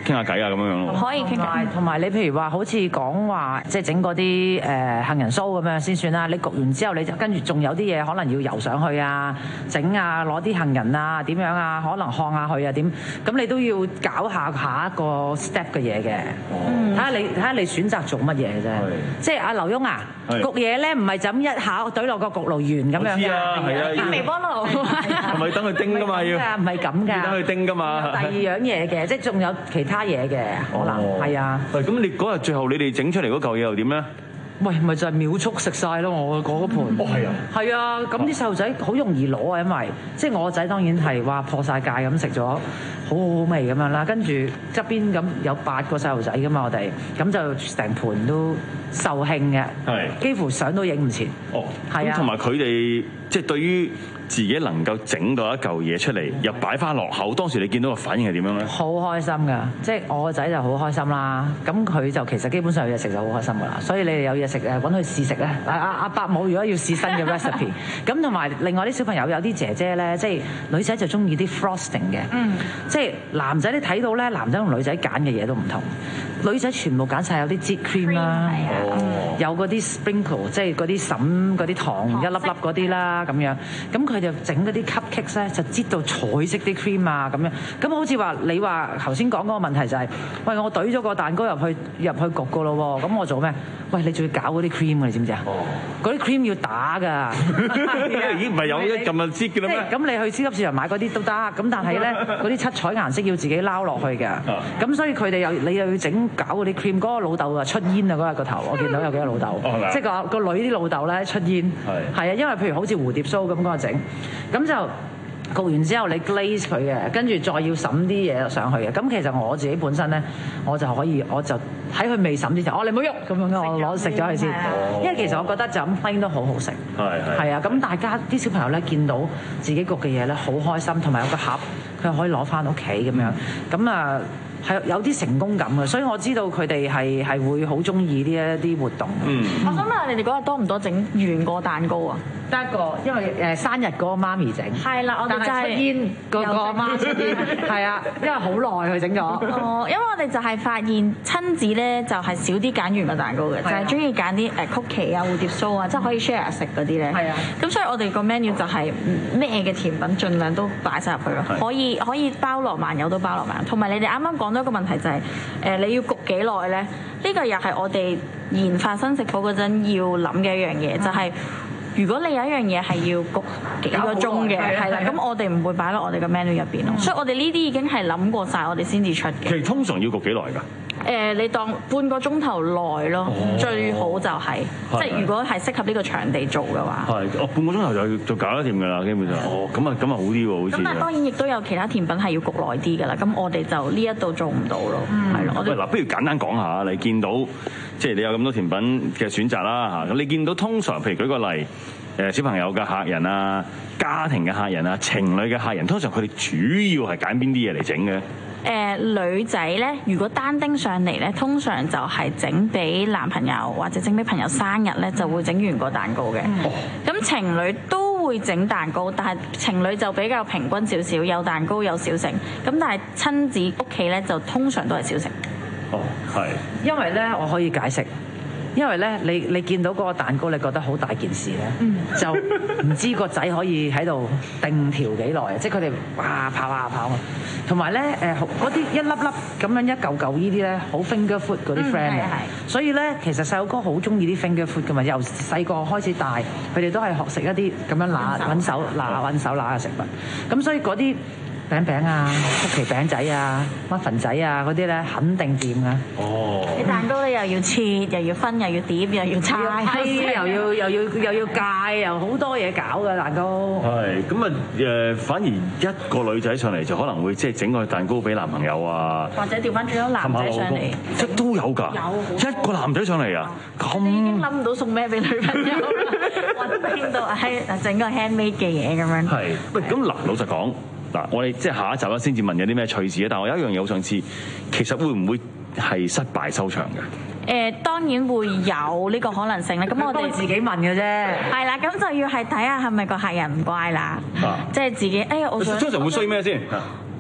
傾下偈啊咁樣樣咯。 可以傾偈， 同埋你譬如話好似講話即係整嗰啲誒杏仁酥咁樣先算啦。你焗完之後，你就跟住仲有啲嘢可能要游上去啊，整啊，攞啲杏仁啊，點樣啊，可能烘下去啊點，咁你都要搞下下一個 step 嘅嘢嘅。睇下你睇下你選擇做乜嘢嘅啫。即係阿劉墉啊，焗嘢咧唔係就咁一下懟落個焗爐圓咁樣嘅。 係啊， 微波爐係咪等佢叮㗎嘛要？ 唔係咁㗎， 等佢叮㗎嘛。 第二樣嘢嘅，即係仲有其他嘢嘅，可能係啊。 喂，咁你嗰日最後你哋整出嚟嗰嚿嘢又點咧？ 喂，咪就係秒速食晒咯！我嗰盤哦係啊， 係啊，咁啲細路仔好容易攞啊，因為即係我個仔當然係話破晒戒咁食咗，好好好味咁樣啦。跟住側邊咁有八個細路仔噶嘛，我哋咁就成盤都售罄嘅，係幾乎相都影唔切。 哦， 係啊， 同埋佢哋即係對於自己能夠整到一嚿嘢出嚟，又擺翻落口，當時你見到個反應係點樣咧？ 好開心㗎，即係我個仔就好開心啦。咁佢就其實基本上有嘢食就好開心㗎啦。所以你哋有嘢食誒，揾佢試食咧。阿阿阿伯母如果要試新嘅 recipe， 咁同埋另外啲小朋友有啲姐姐咧，即係女仔就中意啲 frosting 嘅，嗯，即係男仔你睇到咧，男仔同女仔揀嘅嘢都唔同。女仔全部揀晒有啲 jet cream 啦，有嗰啲 sprinkle， 即係嗰啲滲嗰啲糖一粒粒嗰啲啦咁樣。咁佢就整嗰啲 cupcakes 咧，就擠到彩色啲 cream 啊咁樣。咁好似話你話頭先講嗰個問題就係，喂我懟咗個蛋糕入去入去焗噶咯喎，咁我做咩？喂你仲要搞嗰啲 cream 㗎，你知唔知啊？嗰啲 cream 要打㗎。 咦唔係有一咁就擠㗎啦咩？ 咁你去超級市場買嗰啲都得，咁但係咧嗰啲七彩顏色要自己撈落去嘅。咁所以佢哋又你又要整搞嗰啲 cream， 嗰個老豆啊出煙啊嗰日個頭，我見到有幾個老豆，即係個個女啲老豆咧出煙，係啊，因為譬如好似蝴蝶酥咁嗰個整，咁就焗完之後你 glaze 佢嘅，跟住再要揼啲嘢上去嘅。咁其實我自己本身咧，我就可以我就喺佢未揼之前，哦你唔好喐咁樣，我攞食咗佢先，因為其實我覺得就咁 plain 都好好食，係係啊，咁大家啲小朋友咧見到自己焗嘅嘢咧好開心，同埋有個盒佢可以攞翻屋企咁樣，咁啊。係有啲成功感嘅，所以我知道佢哋係係會好中意呢一啲活動。 嗯，我想問下你哋嗰日多唔多整圓個蛋糕啊？ 得一個，因為誒生日嗰個媽咪整。 係啦，我哋就係出煙嗰個媽出煙，係啊，因為好耐佢整咗。 哦，因為我哋就係發現親子咧就係少啲揀圓個蛋糕嘅，就係中意揀啲誒曲奇啊、蝴蝶酥啊，即係可以 share 食嗰啲咧。係啊。咁所以我哋個 menu 就係咩嘅甜品，盡量都擺晒入去咯。可以可以包羅萬有都包羅萬有。同埋你哋啱啱講到一個問題就係誒你要焗幾耐咧？呢個又係我哋研發新食譜嗰陣要諗嘅一樣嘢，就係。如果你有一樣嘢係要焗幾個鐘嘅，係啦，咁我哋唔會擺落我哋嘅 menu 入邊咯。所以我哋呢啲已經係諗過晒，我哋先至出嘅。 其實通常要焗幾耐㗎？ 誒，你當半個鐘頭內咯，最好就係，即係如果係適合呢個場地做嘅話。 係，哦，半個鐘頭就就搞得掂㗎啦，基本上。哦，咁啊，咁啊好啲喎，好似。 咁但係當然亦都有其他甜品係要焗耐啲㗎啦，咁我哋就呢一度做唔到咯，係咯。 喂，嗱，不如簡單講下，你見到即係你有咁多甜品嘅選擇啦嚇，咁你見到通常，譬如舉個例。誒小朋友嘅客人啊，家庭嘅客人啊，情侶嘅客人，通常佢哋主要係揀邊啲嘢嚟整嘅？誒、 呃、女仔咧，如果單丁上嚟咧，通常就係整俾男朋友或者整俾朋友生日咧，就會整圓個蛋糕嘅。咁、嗯、情侶都會整蛋糕，但係情侶就比較平均少少，有蛋糕有小食。咁但係親子屋企咧，就通常都係小食。 哦，係。 因為咧，我可以解釋。因為咧，你你見到嗰個蛋糕，你覺得好大件事咧，嗯、就唔知個仔可以喺度定調幾耐，即係佢哋哇跑啊跑啊，同埋咧誒嗰啲一粒粒咁樣一嚿嚿呢啲咧，好 finger food 嗰啲 friend 嘅，所以咧其實細路哥好中意啲 finger food 噶嘛，由細個開始大，佢哋都係學食一啲咁樣揦揾手揦揾手揦嘅食物，咁所以嗰啲。餅餅啊，曲奇餅仔啊，乜粉仔啊嗰啲咧，肯定掂噶。哦！ 你蛋糕咧又要切，又要分，又要碟，又要搓， 又要又要又要戒，又好多嘢搞嘅蛋糕。 係咁啊誒，反而一個女仔上嚟就可能會即係整個蛋糕俾男朋友啊， 或者調翻轉咗男仔上嚟， 即係都有㗎。有一個男仔上嚟啊，咁已經諗唔到送咩俾女朋友啦，或者聽到係整個 handmade 嘅嘢咁樣。 係喂，咁嗱，老實講。嗱，我哋即係下一集啦，先至問有啲咩趣事啊！但係我有一樣嘢好想知，其實會唔會係失敗收場嘅？ 誒、呃，當然會有呢個可能性咧。咁我哋自己問嘅啫。 係啦，咁就要係睇下係咪個客人唔乖啦，啊、即係自己。哎呀，我想通常會衰咩先？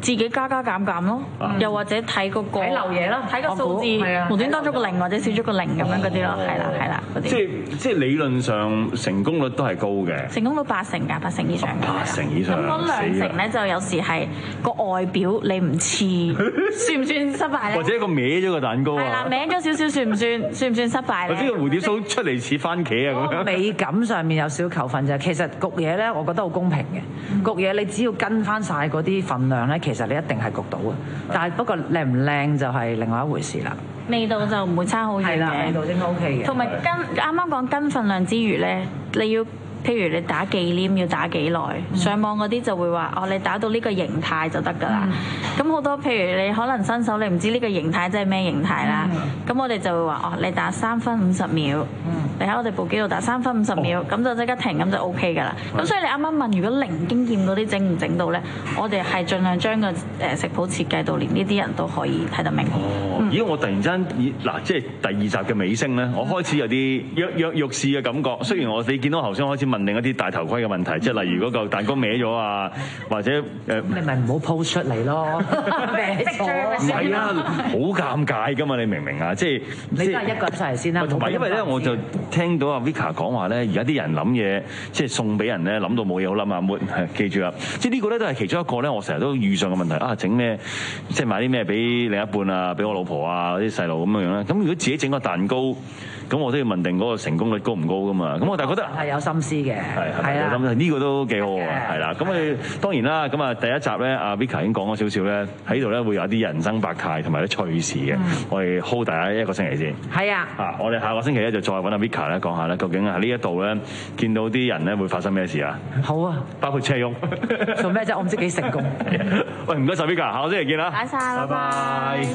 自己加加減減咯， 嗯、 又或者睇嗰、嗰個睇漏嘢咯， 睇個數字，無端多咗個零或者少咗個零咁樣嗰啲咯，係啦係啦嗰啲。 即係即係理論上成功率都係高嘅， 成功率八成㗎，八成以上㗎。 八成以上。 咁嗰兩成咧就有時係個外表你唔似，算唔算失敗咧？ 或者一個歪咗個蛋糕啊？ 係啦，歪咗少少算唔算？算唔算失敗咧？ 或者個蝴蝶酥出嚟似番茄啊咁樣。 美感上面有少求分啫，其實焗嘢咧，我覺得好公平嘅。嗯、焗嘢你只要跟翻晒嗰啲份量咧，其實你一定係焗到嘅。但係不過靚唔靚就係另外一回事啦。 味道就唔會差好遠嘅， 係啦，味道應該 OK 嘅。 同埋跟啱啱講跟份量之餘咧，你要譬如你打忌廉要打幾耐？嗯、上網嗰啲就會話哦，你打到呢個形態就得㗎啦。咁好、嗯、多譬如你可能新手你唔知呢個形態即係咩形態啦，咁、嗯、我哋就會話哦，你打三分五十秒，嗯、你喺我哋部機度打三分五十秒，咁、哦、就即刻停，咁就 O K 㗎啦。咁、嗯、所以你啱啱問，如果零經驗嗰啲整唔整到咧，我哋係盡量將個誒食譜設計到連呢啲人都可以睇得明。 哦，嗯、咦！我突然間嗱，即係第二集嘅尾聲咧，我開始有啲躍躍欲試嘅感覺。雖然我你見到頭先開始問另一啲戴頭盔嘅問題，即係例如嗰個蛋糕歪咗啊，或者誒， 你咪唔好 post 出嚟咯，歪咗。 唔係啊，好尷尬㗎嘛，你明唔明啊？即係你都係一個人上嚟先啦。 同埋因為咧，我就聽到阿 Vika 講話咧，而家啲人諗嘢，即係送俾人咧，諗到冇嘢好諗啊！冇記住啦，即係呢個咧都係其中一個咧，我成日都遇上嘅問題啊！整咩即係買啲咩俾另一半啊，俾我老婆啊，啲細路咁樣樣咧。咁如果自己整個蛋糕，咁我都要問定嗰個成功率高唔高㗎嘛？咁我但係覺得係有心思嘅， 係係有心思，呢個都幾好喎，係啦。咁誒當然啦，咁啊第一集咧，阿 Vika 已經講咗少少咧，喺度咧會有啲人生百態同埋啲趣事嘅，我哋 hold 大家一個星期先。 係啊， 啊我哋下個星期咧就再揾阿 Vika 咧講下咧，究竟喺呢一度咧見到啲人咧會發生咩事啊？ 好啊， 包括車翁做咩啫？我唔知幾成功。 喂，唔該晒 Vika，下個星期見啦。 拜晒，拜拜。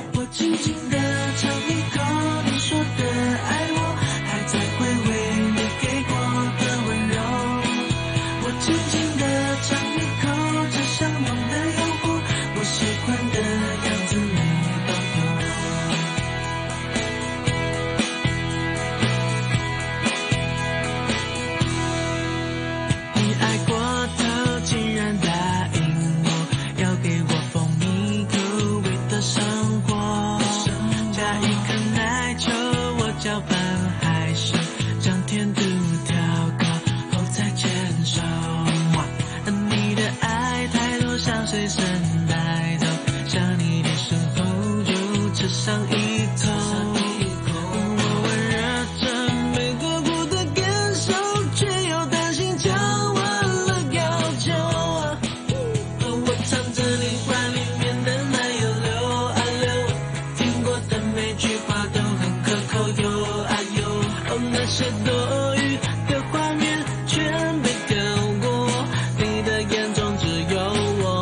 在回味你給過的溫柔，我輕輕地嘗一口這相擁的誘惑，我喜歡的樣子你都有。你愛過頭竟然答應我，要給我蜂蜜口味的生活，加一顆奶球我攪拌。隨身帶走，想你的時候就吃上一口。我溫熱着沒過苦的感受，卻又擔心講完了要求。我藏着你懷裡面的奶油流啊流，聽過的每句話都很可口喲啊喲。哦，那些多餘的畫面全被跳過，你的眼中只有我。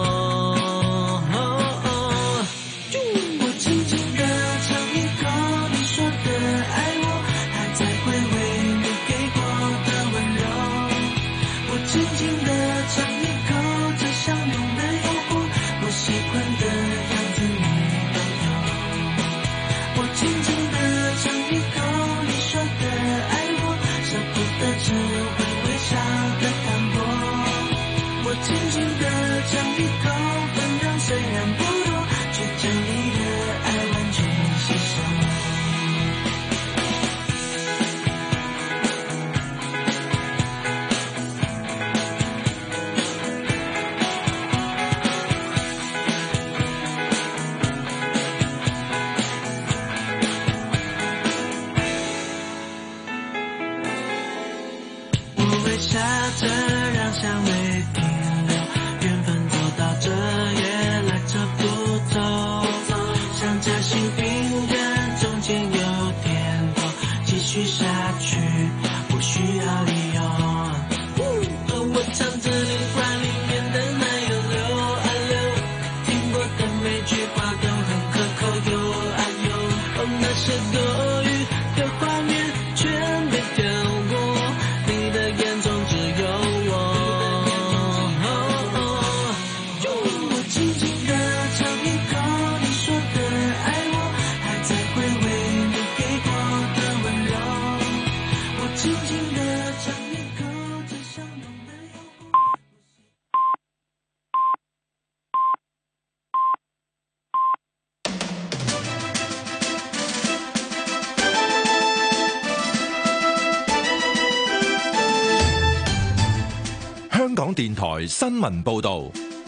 微笑着讓香味停留，緣分走到這電台新聞報道。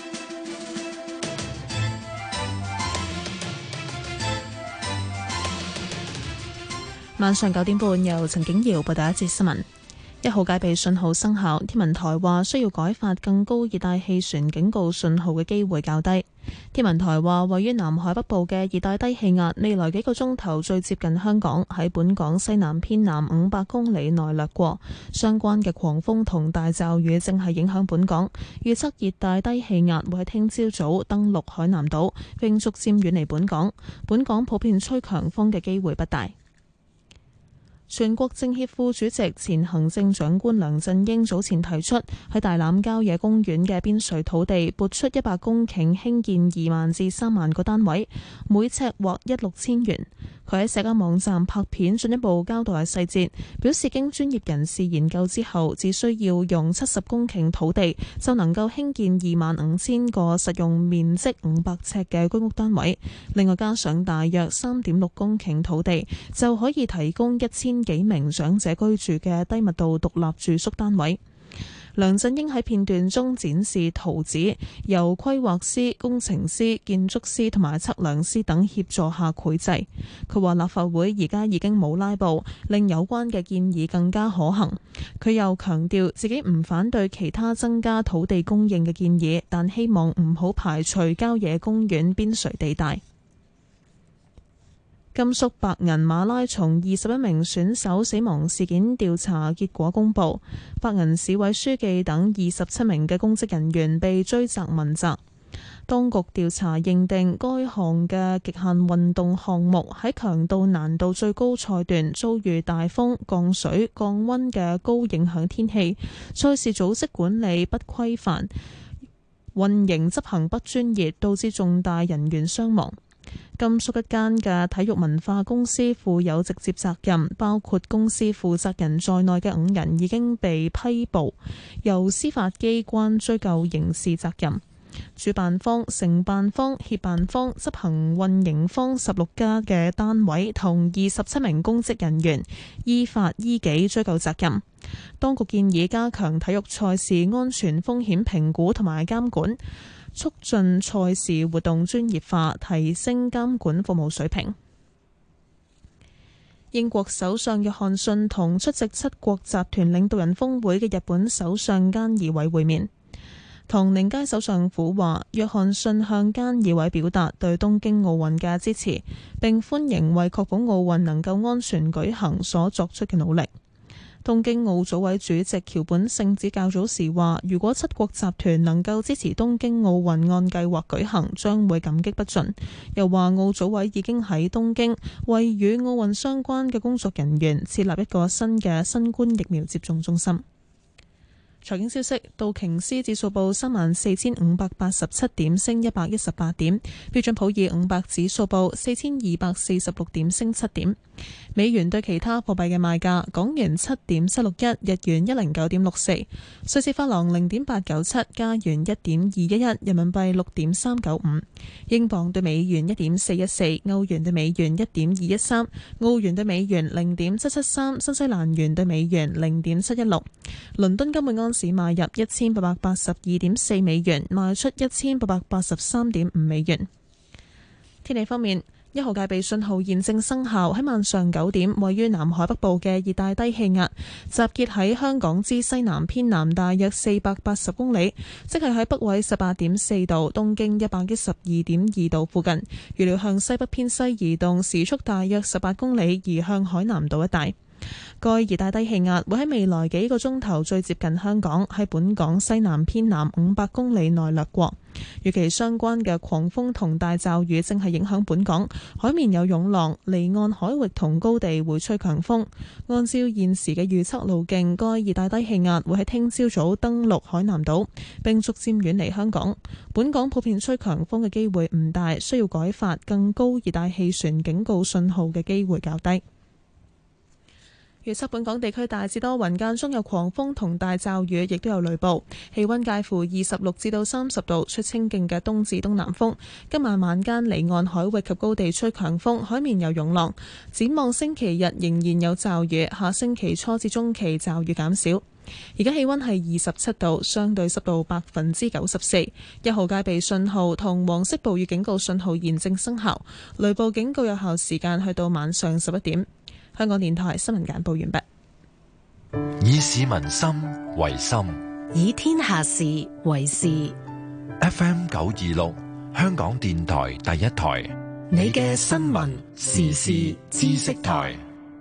晚上九點半，由陳景瑤報道一節新聞。一號戒備信號生效，天文台話需要改發更高熱帶氣旋警告信號嘅機會較低。天文台話，位於南海北部嘅熱帶低氣壓，未來幾個鐘頭最接近香港，喺本港西南偏南五百公里內掠過。相關嘅狂風同大驟雨正係影響本港。預測熱帶低氣壓會喺聽朝早登陸海南島，並逐漸遠離本港。本港普遍吹強風嘅機會不大。全國政協副主席、前行政長官梁振英早前提出喺大欖郊野公園嘅邊陲土地撥出一百公頃興建二萬至三萬個單位，每尺劃一六千元。佢喺社交網站拍片進一步交代細節，表示經專業人士研究之後，只需要用七十公頃土地就能夠興建二萬五千個實用面積五百尺嘅居屋單位，另外加上大約三點六公頃土地，就可以提供一千幾名長者居住嘅低密度獨立住宿單位。梁振英喺片段中展示圖紙，由規劃師、工程師、建築師同埋測量師等協助下繪製。佢話立法會而家已經冇拉布，令有關嘅建議更加可行。佢又強調自己唔反對其他增加土地供應嘅建議，但希望唔好排除郊野公園邊陲地帶。甘肅白銀馬拉松二十一名選手死亡事件調查結果公佈，白銀市委書記等二十七名嘅公職人員被追責問責。當局調查認定該項嘅極限運動項目喺強度難度最高賽段遭遇大風、降水、降溫嘅高影響天氣，賽事組織管理不規範，運營執行不專業，導致重大人員傷亡。甘肅一間嘅體育文化公司負有直接責任，包括公司負責人在內嘅五人已經被批捕，由司法機關追究刑事責任。主辦方、承辦方、協辦方、執行運營方十六家嘅單位同二十七名公職人員依法依紀追究責任。當局建議加強體育賽事安全風險評估同埋監管，促進賽事活動專業化，提升監管服務水平。英國首相約翰遜同出席七國集團領導人峰會嘅日本首相菅義偉會面。唐寧街首相府話，約翰遜向菅義偉表達對東京奧運嘅支持，並歡迎為確保奧運能夠安全舉行所作出嘅努力。東京奧組委主席橋本聖子較早時話，如果七國集團能夠支持東京奧運按計劃舉行，將會感激不盡。又話奧組委已經喺東京為與奧運相關嘅工作人員設立一個新嘅新冠疫苗接種中心。財經消息，道瓊斯指數報三萬四千五百八十七點，升一百一十八點；標準普爾五百指數報四千二百四十六點，升七點。美元對其他貨幣嘅賣價：港元七點七六一，日元一零九點六四，瑞士法郎零點八九七，加元一點二一一，人民幣六點三九五，英鎊對美元一點四一四，歐元對美元一點二一三，澳元對美元零點七七三，新西蘭元對美元零點七一六。倫敦金每安士買入一千八百八十二點四美元，賣出一千八百八十三點五美元。天氣方面，一號戒備信號現正生效，喺晚上九點，位於南海北部嘅熱帶低氣壓集結喺香港之西南偏南大約四百八十公里，即係喺北緯十八點四度、東經一百一十二點二度附近。預料向西北偏西移動，時速大約十八公里，移向海南島一帶。該熱帶低氣壓會喺未來幾個鐘頭最接近香港，喺本港西南偏南五百公里內掠過。與其相關嘅狂風同大驟雨正係影響本港，海面有湧浪，離岸海域同高地會吹強風。按照現時嘅預測路徑，該熱帶低氣壓會喺聽朝早登陸海南島，並逐漸遠離香港。本港普遍吹強風嘅機會唔大，需要改發更高熱帶氣旋警告信號嘅機會較低。預測本港地區大致多雲，間中有狂風同大驟雨，亦都有雷暴。氣溫介乎二十六至到三十度，吹清勁嘅東至東南風。今晚晚間離岸海域及高地吹強風，海面有湧浪。展望星期日仍然有驟雨，下星期初至中期驟雨減少。 而家氣溫係二十七度，相對濕度百分之九十四。一號戒備信號同黃色暴雨警告信號現正生效，雷暴警告有效時間去到晚上十一點。香港電台新聞簡報完畢。 以市民心為心， 以天下事為事。 F M 九二六，香港電台第一台， 你嘅新聞時事知識台。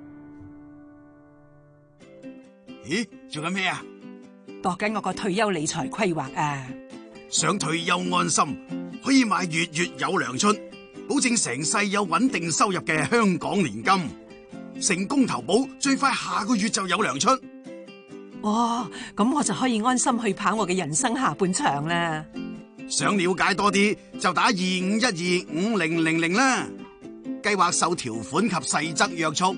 咦，做緊咩啊？ 度緊我個退休理財規劃啊！ 想退休安心，可以買月月有糧出，保證成世有穩定收入嘅香港年金。成功投保，最快下個月就有糧出。 哇，咁我就可以安心去跑我嘅人生下半場啦。 想了解多啲，就打二五一二五零零零啦。計劃受條款及細則約束。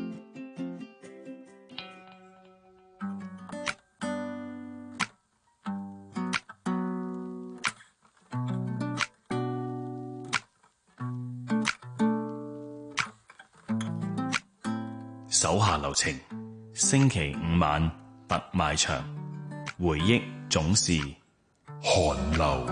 手下留情，星期五晚特賣場，回憶總是寒流。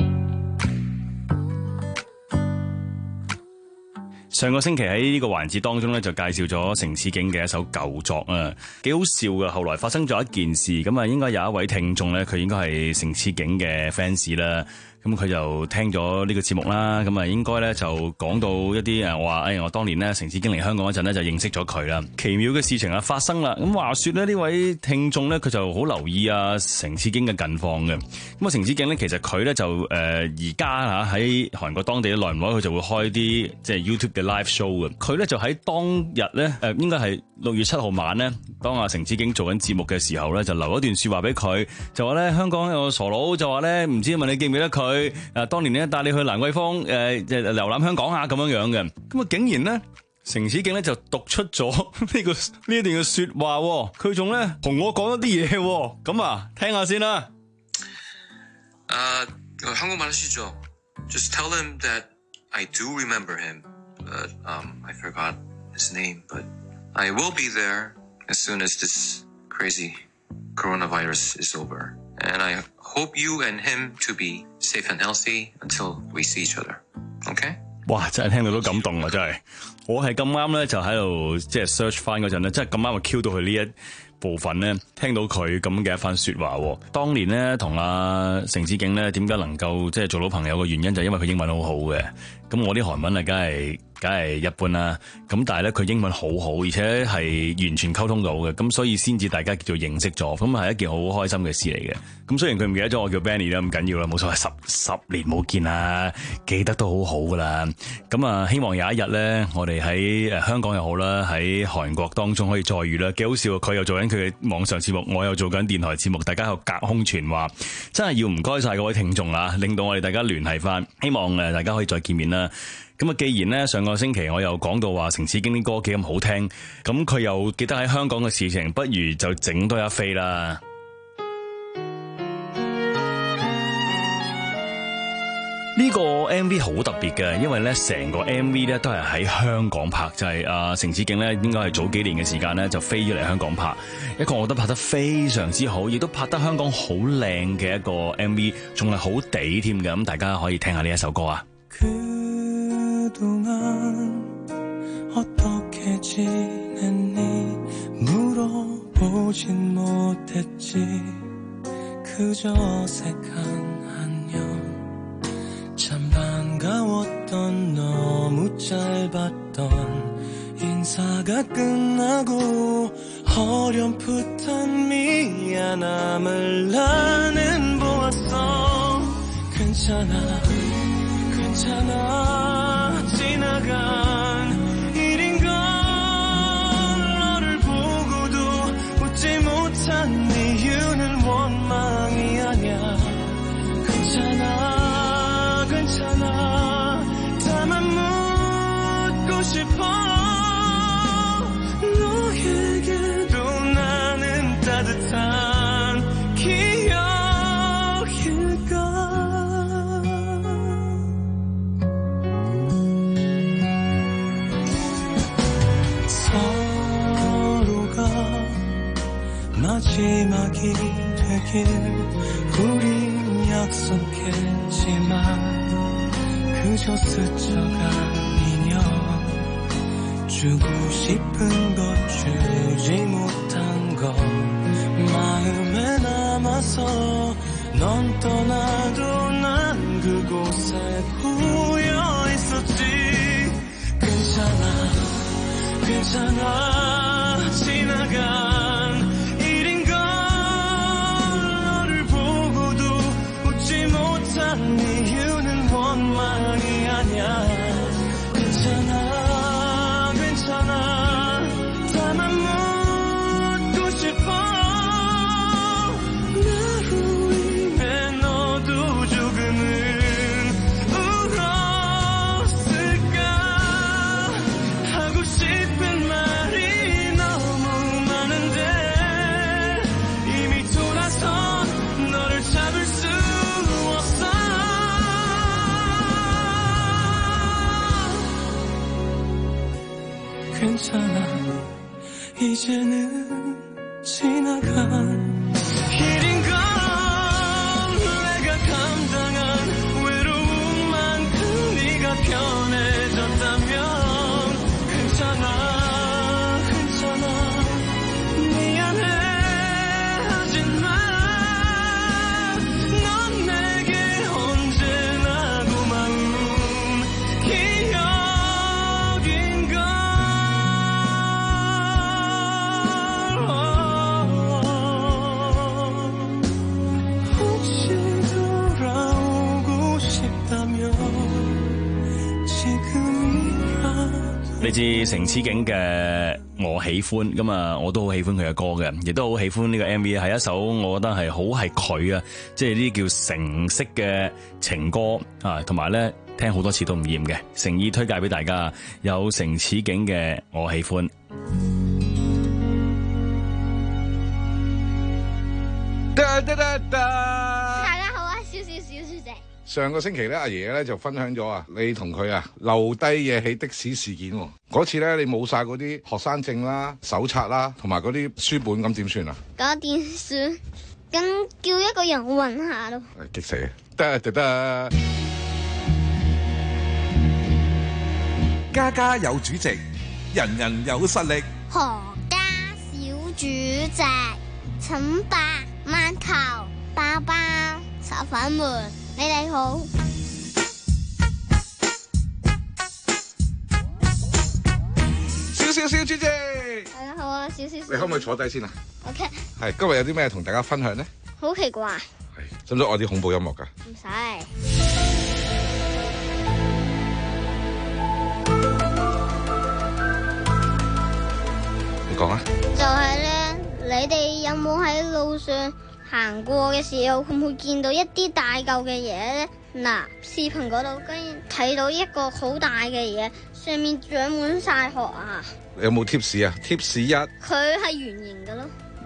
上個星期喺呢個環節當中咧，就介紹咗城市景嘅一首舊作啊，幾好笑嘅。後來發生咗一件事，咁啊，應該有一位聽眾咧，佢應該係城市景嘅 fans 啦。咁佢就聽咗呢個節目啦，咁啊應該咧就講到一啲誒，我話誒我當年咧城市經嚟香港嗰陣咧就認識咗佢啦。奇妙嘅事情啊發生啦，咁話說咧呢位聽眾咧佢就好留意啊城市經嘅近況嘅。咁啊城市經咧其實佢咧就誒而家嚇喺韓國當地耐唔耐佢就會開啲即係 YouTube 嘅 live show 嘅。佢咧就喺當日咧誒應該係六月七號晚咧，當阿城市經做緊節目嘅時候咧，就留一段説話俾佢，就話咧香港有個傻佬就話咧唔知問你記唔記得佢？誒，當年咧帶你去蘭桂坊誒，即係瀏覽香港啊，咁樣樣嘅，咁啊竟然咧，城市景咧就讀出咗呢個呢一段嘅說話，佢仲咧同我講咗啲嘢，咁啊聽下先啦。 誒，한국말하시죠 Just tell him that I do remember him, but um, I forgot his name. But I will be there as soon as this crazy coronavirus is over, and I hope you and him to be safe and healthy until we see each other. Okay? 哇！真係聽到都感動啊！真係，我係咁啱咧，就喺度即係 search 翻嗰陣咧，真係咁啱就 Q 到佢呢一部分咧，聽到佢咁嘅一番說話。當年咧同阿城市景咧，點解能夠即係做到朋友嘅原因，就係因為佢英文好好嘅。咁我啲韓文啊，梗係梗係一般啦。咁但係咧，佢英文好好，而且係完全溝通到嘅。咁所以先至大家叫做認識咗。咁係一件好開心嘅事嚟嘅。咁雖然佢唔記得咗我叫 Benny 啦，咁緊要啦，冇所謂，十十年冇見啦，記得都好好噶啦。咁啊，希望有一日咧，我哋喺誒香港又好啦，喺韓國當中可以再遇啦。幾好笑，佢又做緊佢嘅網上節目，我又做緊電台節目，大家喺度隔空傳話，真係要唔該晒各位聽眾啦，令到我哋大家聯繫翻。希望誒大家可以再見面啦。咁啊，既然咧上個星期我又講到話城市經啲歌幾咁好聽，咁佢又記得喺香港嘅事情，不如就整多一飛啦。呢個 M V 好特別嘅，因為咧成個 M V 咧都係喺香港拍，就係阿城市景咧應該係早幾年嘅時間咧就飛咗嚟香港拍，一個我覺得拍得非常之好，亦都拍得香港好靚嘅一個 M V， 仲係好地添嘅，咁大家可以聽下呢一首歌啊。 그동안 어떻게 지냈니 물어보진 못했지 그저 어색한 안녕 참 반가웠던 너무 짧았던 인사가 끝나고 어렴풋한 미안함을 나는 보았어 괜찮아 괜찮아 지나간 일인걸 너를 보고도 웃지 못한 이유는 원망이 아냐 괜찮아 괜찮아 다만 묻고 싶어 너에게도 나는 따뜻한 기억일까 우린 약속했지만 그저 스쳐가 인연 주고 싶은 것 주지 못한 것 마음에 남아서 넌 떠나도 난 그곳에 고여 있었지 괜찮아 괜찮아 지나간 일인걸 너를 보고도 웃지 못한 이유는 원망이 아니야 괜찮아 괜찮아 다만 묻고 싶어 나로 인해 너도 조금은 울었을까 하고 싶은 말이 너무 많은데 이미 돌아선 너를 잡을 수 없어 괜찮아 이제는 지나간 일인걸 내가 감당한 외로움만큼 네가 편해졌다면 괜찮아 괜찮아 미안해 하지만 넌 내게 언제나 고마운 기억인걸 혹시 돌아오고 싶다면 지금이라도 嚟自城此景嘅我喜歡咁啊，我都好喜歡佢嘅歌嘅，亦都好喜歡呢個 M V 係一首我覺得係好係佢啊，即係呢啲叫城式嘅情歌啊，同埋咧聽好多次都唔厭嘅，誠意推介俾大家，有城此景嘅我喜歡。 得得得得！ 大家好啊，少少小書姐。 上個星期咧，阿爺咧就分享咗啊，你同佢啊留低嘢喺的士事件喎。嗰次咧，你冇晒嗰啲學生證啦、手冊啦，同埋嗰啲書本，咁點算啊？ 咁點算？咁叫一個人揾下咯。 激死啊！得得得！ 家家有主席，人人有實力。 何家小主席，請白饅頭、包包、炒粉們，你哋好。 少少小主席， 大家好啊，少少。 你可唔可以坐低先啊 ？OK。 係，今日有啲咩同大家分享呢？ 好奇怪。 係，使唔使我啲恐怖音樂㗎？ 唔使。 你講啊。 就係咧，你哋有冇喺路上行過嘅時候，會唔會見到一啲大嚿嘅嘢咧？嗱，視頻嗰度跟住睇到一個好大嘅嘢，上面長滿晒殼啊！ 你有冇貼士啊？貼士一， 佢係圓形嘅咯。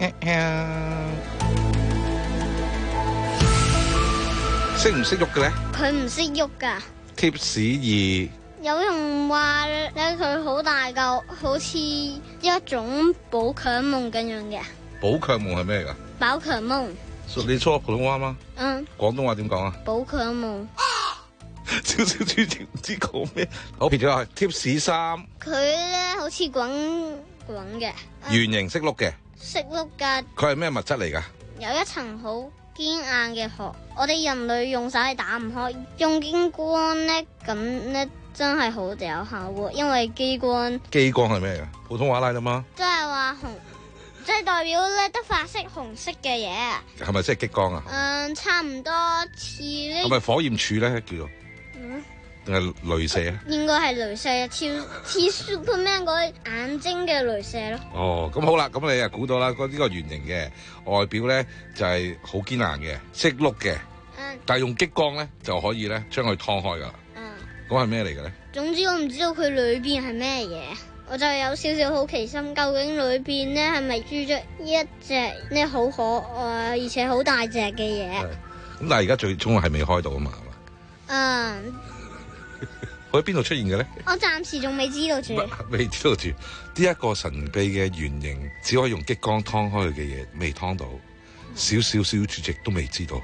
識唔識喐嘅咧？ 佢唔識喐噶。 貼士二， 有人話咧佢好大嚿，好似一種寶強夢咁樣嘅。 寶強夢係咩㗎？ 寶強夢。 你說普通話嗎？ 嗯。 廣東話點講啊？ 寶強夢。 少少主席唔知講咩，好撇咗去。貼士三， 佢咧好似滾滾嘅， 圓形識碌嘅， 識碌㗎。 佢係咩物質嚟㗎？ 有一層好堅硬嘅殼，我哋人類用手係打唔開，用激光咧咁咧真係好有效喎，因為激光。 激光係咩㗎？普通話嚟啦嘛。 即係話紅。即係代表咧得發色紅色嘅嘢， 係咪即係激光啊？ 嗯，差唔多似呢。 係咪火焰柱咧叫做？ 嗯。 定係鐳射啊？ 應該係鐳射，似似 Superman 嗰眼睛嘅鐳射咯。 哦，咁好啦，咁你啊估到啦，嗰、這、呢個圓形嘅外表咧就係好堅硬嘅，識碌嘅。嗯。但係用激光咧就可以咧將佢劏開噶。嗯。咁係咩嚟嘅咧？ 總之我唔知道佢裏邊係咩嘢。我就有少少好奇心，究竟裏邊咧係咪住着一隻咧好可愛而且好大隻嘅嘢？ 咁但係而家最終係未開到啊嘛，係嘛？ 嗯。 佢喺邊度出現嘅咧？ 我暫時仲未知道住。 未知道住，呢一個神秘嘅圓形，只可以用激光劏開佢嘅嘢，未劏到。 小小小主席都未知道。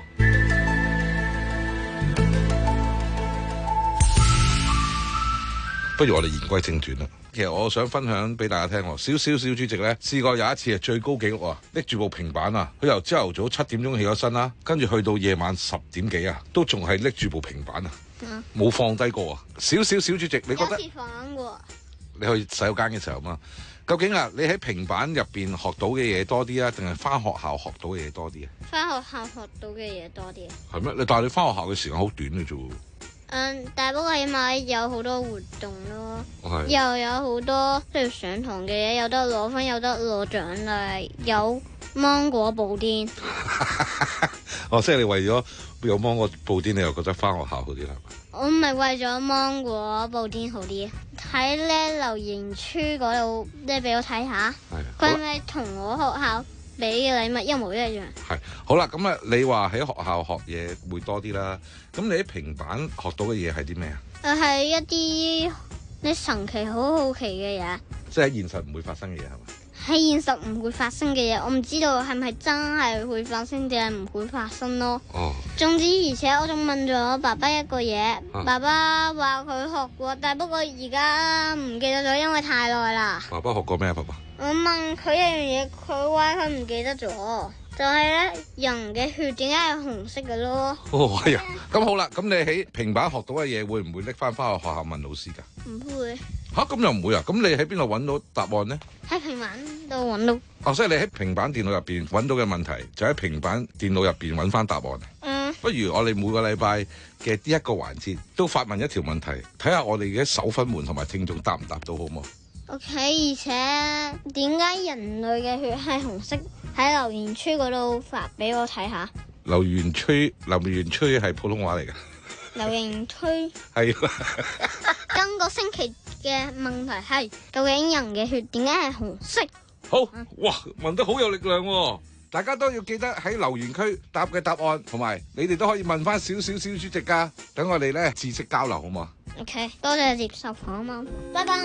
不如我哋言歸正傳啦。其實我想分享俾大家聽喎，小小小主席咧試過有一次係最高紀錄啊，拎住部平板啊，佢由朝頭早七點鐘起咗身啦，跟住去到夜晚十點幾啊，都仲係拎住部平板啊，冇、嗯、放低過啊。小小小主席，你覺得？有放過。你去洗手間嘅時候嘛，究竟啊，你喺平板入邊學到嘅嘢多啲啊，定係翻學校學到嘅嘢多啲啊？翻學校學到嘅嘢多啲。係咩？你但係你翻學校嘅時間好短嘅啫喎。嗯，但不過起碼有好多活動咯，又有好多即係上堂嘅嘢，有得攞分，有得攞獎勵，有芒果布甸。哦，即係你為咗有芒果布甸，你又覺得翻學校好啲係嘛？我唔係為咗芒果布甸好啲，喺咧留言處嗰度，你俾我睇下，佢係咪同我學校俾嘅禮物一模一樣？係，好啦，咁啊，你話喺學校學嘢會多啲啦，咁你喺平板學到嘅嘢係啲咩啊？誒，係一啲你神奇、好好奇嘅嘢，即係喺現實唔會發生嘅嘢係嘛？喺現實唔會發生嘅嘢，我唔知道係咪真係會發生定係唔會發生咯。哦。總之，而且我仲問咗爸爸一個嘢，啊、爸爸話佢學過，但不過而家唔記得咗，因為太耐啦。爸爸學過咩啊？爸爸？我問佢一樣嘢，佢話佢唔記得咗，就係咧人嘅血點解係紅色嘅咯。哦，係啊，咁好啦，咁你喺平板學到嘅嘢會唔會拎翻翻去學校問老師噶？唔會。吓，咁又唔會啊？咁你喺邊度揾到答案呢？喺平板度揾到。哦，所以你喺平板電腦入邊揾到嘅問題，就喺平板電腦入邊揾翻答案。嗯。不如我哋每個禮拜嘅呢一個環節都發問一條問題，睇下我哋嘅手粉們同埋聽眾答唔答到好冇？OK， 而且點解人類嘅血係紅色？喺留言區嗰度發俾我睇下。留言區，留言區係普通話嚟㗎。留言區係。今個星期嘅問題係：究竟人嘅血點解係紅色？好，哇，問得好有力量喎！大家都要記得喺留言區答嘅答案，同埋你哋都可以問翻少少小主席㗎。等我哋咧知識交流好嘛？OK， 多謝接受訪問，拜拜。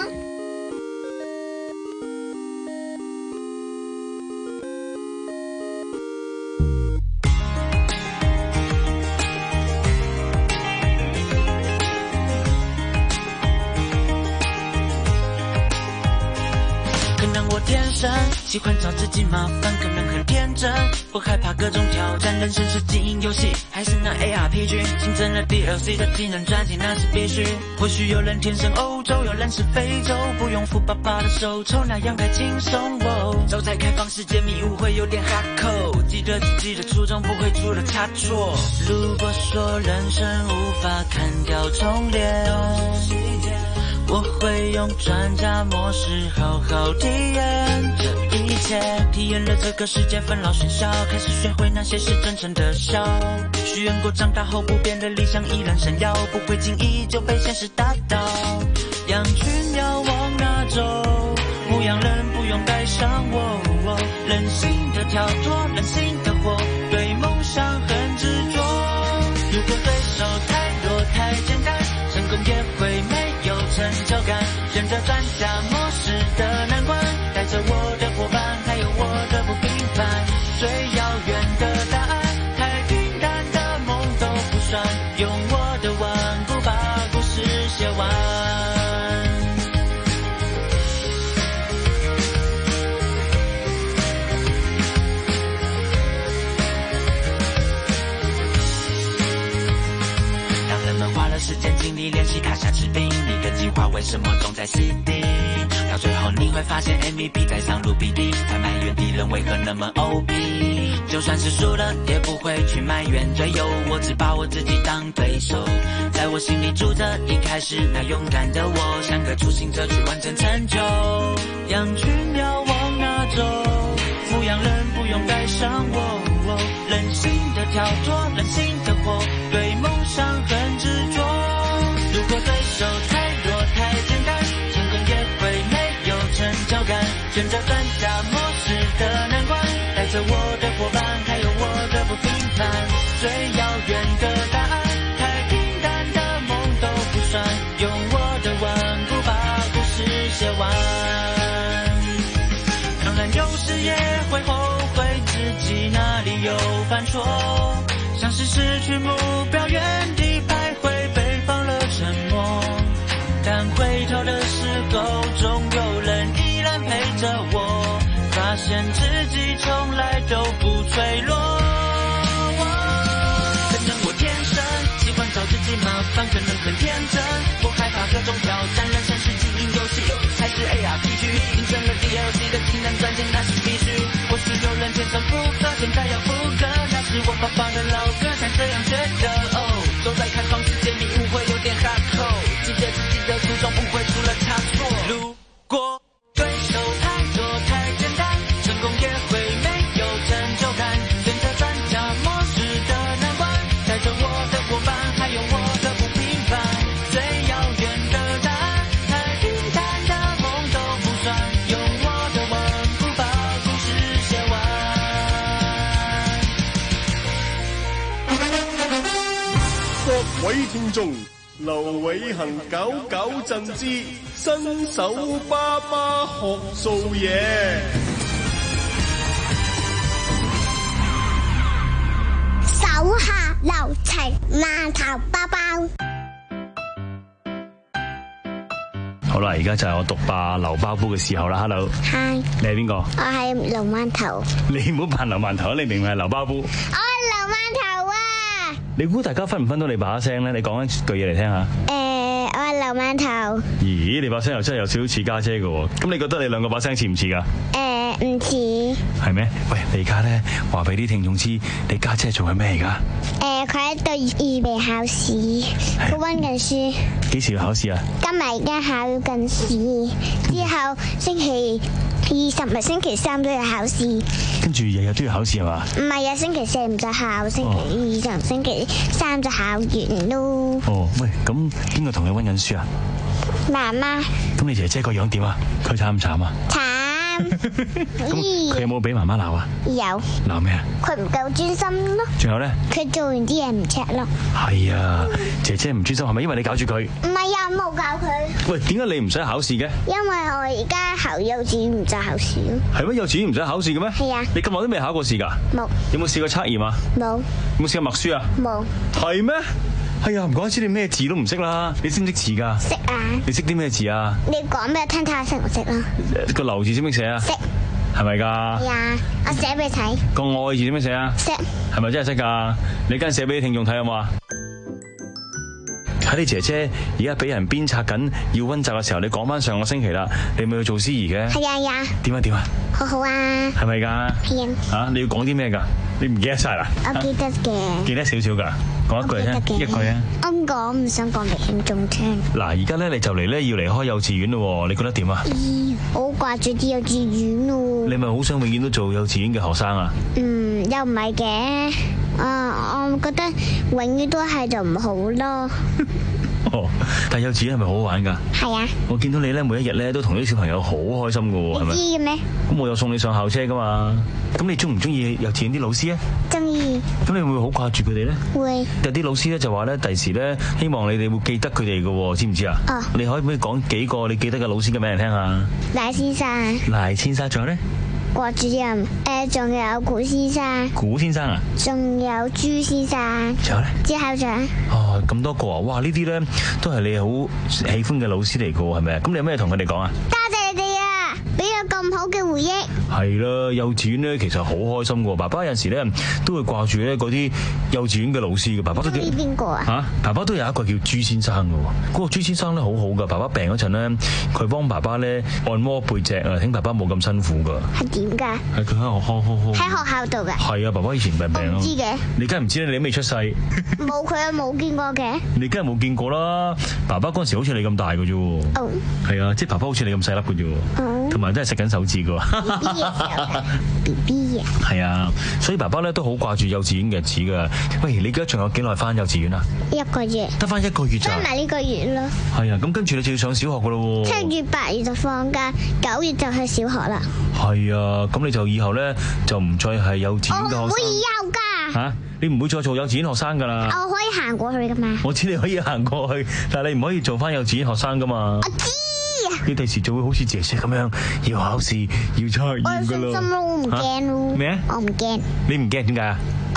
天生喜欢找自己麻烦，可能很天真，不害怕各种挑战。人生是经营游戏，还是那 A R P G？ 新增了 D L C 的技能专辑，那是必须。或许有人天生欧洲，有人是非洲，不用扶爸爸的手抽，那样太轻松。哦，招财开放世界迷雾会有点哈扣，记得自己的初衷，不会出了差错。如果说人生无法砍掉重练，我会用专家模式好好体验这一切，体验了这个世界分老学小，开始学会那些是真诚的笑。许愿过长大后不变的理想依然闪耀，不会轻易就被现实打倒。羊群要往哪走？牧羊人不用带上我，我任性的跳脱，任性的活，对梦想很执着。如果对手太弱太简单，成功也会没有成就感，选择专家模式的难关，带着我的伙伴，还有我的不平凡，最遥远的答案，太平淡的梦都不算，用我的顽固把故事写完。当人们花了时间精力练习卡下吃饼，你的计划为什么总在死地？到最后你会发现 M V P 在上路 B D， 才埋怨敌人为何那么 O P。 就算是输了也不会去埋怨队友，我只把我自己当对手，在我心里住着一开始那勇敢的我，像个初心者去完成成就。羊群要往哪走？牧羊人不用带上我，我任性的跳脱，任性的活，对梦想很执着。如果对手太弱太简单，成功也会没有成就感，选择专家模式的难关，带着我的伙伴，还有我的不平凡，最遥远的答案，太平淡的梦都不算，用我的顽固把故事写完。当然有时也会后悔自己哪里有失去目標，原地徘徊，被放了沉默。但回頭的時候，總有人依然陪着我，發現自己從來都不脆弱。可能我天生喜歡找自己麻煩，可能很天真，我害怕各種挑戰，人生是基因遊戲，還是 A R P G， 競爭了 D L C 的技能專精那是必須。或許有人天生不可，現在要復刻，那是我爸爸的老歌，才這樣覺得。哦，都在看房世界，你誤會有點哈扣，記得自己的初衷，不會出了差錯。如果對手太多太簡單，成功也會沒有成就感。選擇專家模式的難關，帶着我的夥伴，還有我的不平凡。最遙遠的答案，太平淡的夢都不算，用我的吻不把故事寫完。 各位聽眾，劉偉恒搞搞震之新手爸爸學做嘢。 手下留情，饅頭包包。 好啦，而家就係我獨霸劉包煲嘅時候啦。Hello， Hi， 你係邊個？ 我係劉饅頭。 你唔好扮劉饅頭，你明明係劉包煲。 我係劉饅頭啊！ 你估大家分唔分到你把聲咧？你講一句嘢嚟聽下。 誒、呃，我係劉饅頭。 咦，你把聲又真係有少少似家姐嘅喎。咁你覺得你兩個把聲似唔似㗎？ 誒，唔似。 係咩？喂，你而家咧話俾啲聽眾知，你家姐做緊咩而家？ 誒，佢喺度預備考試，佢溫緊書。 幾時要考試啊？ 今日而家考緊試，之後星期二十咪星期三都要考試。 跟住日日都要考試係嘛？ 唔係啊，星期四唔使考，星期二同星期三就考完咯。 哦，喂，咁邊個同你溫緊書啊？ 媽媽。 咁你姐姐個樣點啊？佢慘唔慘啊？ 慘。 咁佢有冇俾媽媽鬧啊？ 有。 鬧咩啊？ 佢唔夠專心咯。 仲有咧？ 佢做完啲嘢唔 check 咯。 係啊，姐姐唔專心係咪因為你搞住佢？ 唔係啊，冇搞佢。 喂，點解你唔使考試嘅？ 因為我而家考幼稚園唔使考試咯。 係咩？幼稚園唔使考試嘅咩？ 係啊。 你咁耐都未考過試㗎？ 冇。 有冇試過測驗啊？ 冇。 有冇試過默書啊？ 冇。 係咩？係啊，唔怪之你咩字都唔識啦。你識唔識字㗎？ 識啊。你識啲咩字啊？ 你講俾我聽睇下識唔識啦。 個劉字識唔識寫啊？ 識。 係咪㗎？ 係啊，我寫俾你睇。 個愛字點樣寫啊？ 識。 係咪真係識㗎？你跟寫俾啲聽眾睇好嘛？喺你姐姐而家俾人鞭策緊要溫習嘅時候，你講翻上個星期啦，你咪去做司儀嘅？ 係啊係啊。點啊點啊？ 好好啊。 係咪㗎？ 係啊。 嚇，你要講啲咩㗎？你唔記得晒啦？ 我記得嘅。 記得少少㗎，講一句聽，一句啊。 我唔講，唔想講俾聽眾聽。 嗱，而家咧你就嚟咧要離開幼稚園咯，你覺得點啊？ 咦，我好掛住啲幼稚園咯。 你咪好想永遠都做幼稚園嘅學生啊？ 嗯，又唔係嘅。啊，我覺得永遠都係就唔好咯。 哦，但係幼稚園係咪好好玩㗎？ 係啊。我見到你咧，每一日咧都同啲小朋友好開心㗎喎，係咪？ 你知嘅咩？ 咁我又送你上校車㗎嘛？咁你中唔中意幼稚園啲老師啊？ 中意。咁你會唔會好掛住佢哋咧？ 會。 有啲老師咧就話咧，第時咧希望你哋會記得佢哋㗎喎，知唔知啊？ 哦。 你可以唔可以講幾個你記得嘅老師嘅名嚟聽下？ 賴先生。 賴先生，仲有咧？ 郭主任，誒，仲有古先生。 古先生啊？ 仲有朱先生。 仲有咧？ 朱校長。 哦，咁多個啊！哇，呢啲咧都係你好喜歡嘅老師嚟㗎喎，係咪啊？咁你有咩同佢哋講啊？ 多謝你哋啊，俾我咁好嘅回憶。係啦，幼稚園咧其實好開心㗎喎。爸爸有陣時咧都會掛住咧嗰啲幼稚園嘅老師嘅。爸爸都叫邊個啊？ 嚇，爸爸都有一個叫朱先生㗎喎。嗰個朱先生咧好好㗎。爸爸病嗰陣咧，佢幫爸爸咧按摩背脊啊，請爸爸冇咁辛苦㗎。 係點㗎？ 係佢喺學校，喺學校度㗎。 係啊，爸爸以前病病咯。 唔知嘅。 你梗係唔知啦，你都未出世。 冇，佢啊冇見過嘅。 你梗係冇見過啦。爸爸嗰陣時好似你咁大㗎啫喎。哦。係啊，即係爸爸好似你咁細粒㗎啫喎。哦。同埋都係食緊手指㗎喎。 B B 啊。 係啊，所以爸爸咧都好掛住幼稚園嘅日子㗎。喂，你而家仲有幾耐翻幼稚園啊？ 一個月。 得翻一個月咋？ 翻埋呢個月咯。 係啊，咁跟住你就要上小學㗎咯喎。 七月八月就放假，九月就去小學啦。 係啊，咁你就以後咧就唔再係幼稚園嘅學生。 我唔會有㗎。 嚇！你唔會再做幼稚園學生㗎啦。 我可以行過去㗎嘛。 我知你可以行過去，但係你唔可以做翻幼稚園學生㗎嘛。 我知。 你第時就會好似姐姐咁樣，要考試，要測驗㗎咯。 我有信心咯，我唔驚咯。 咩啊？ 我唔驚。 你唔驚點解啊？ 我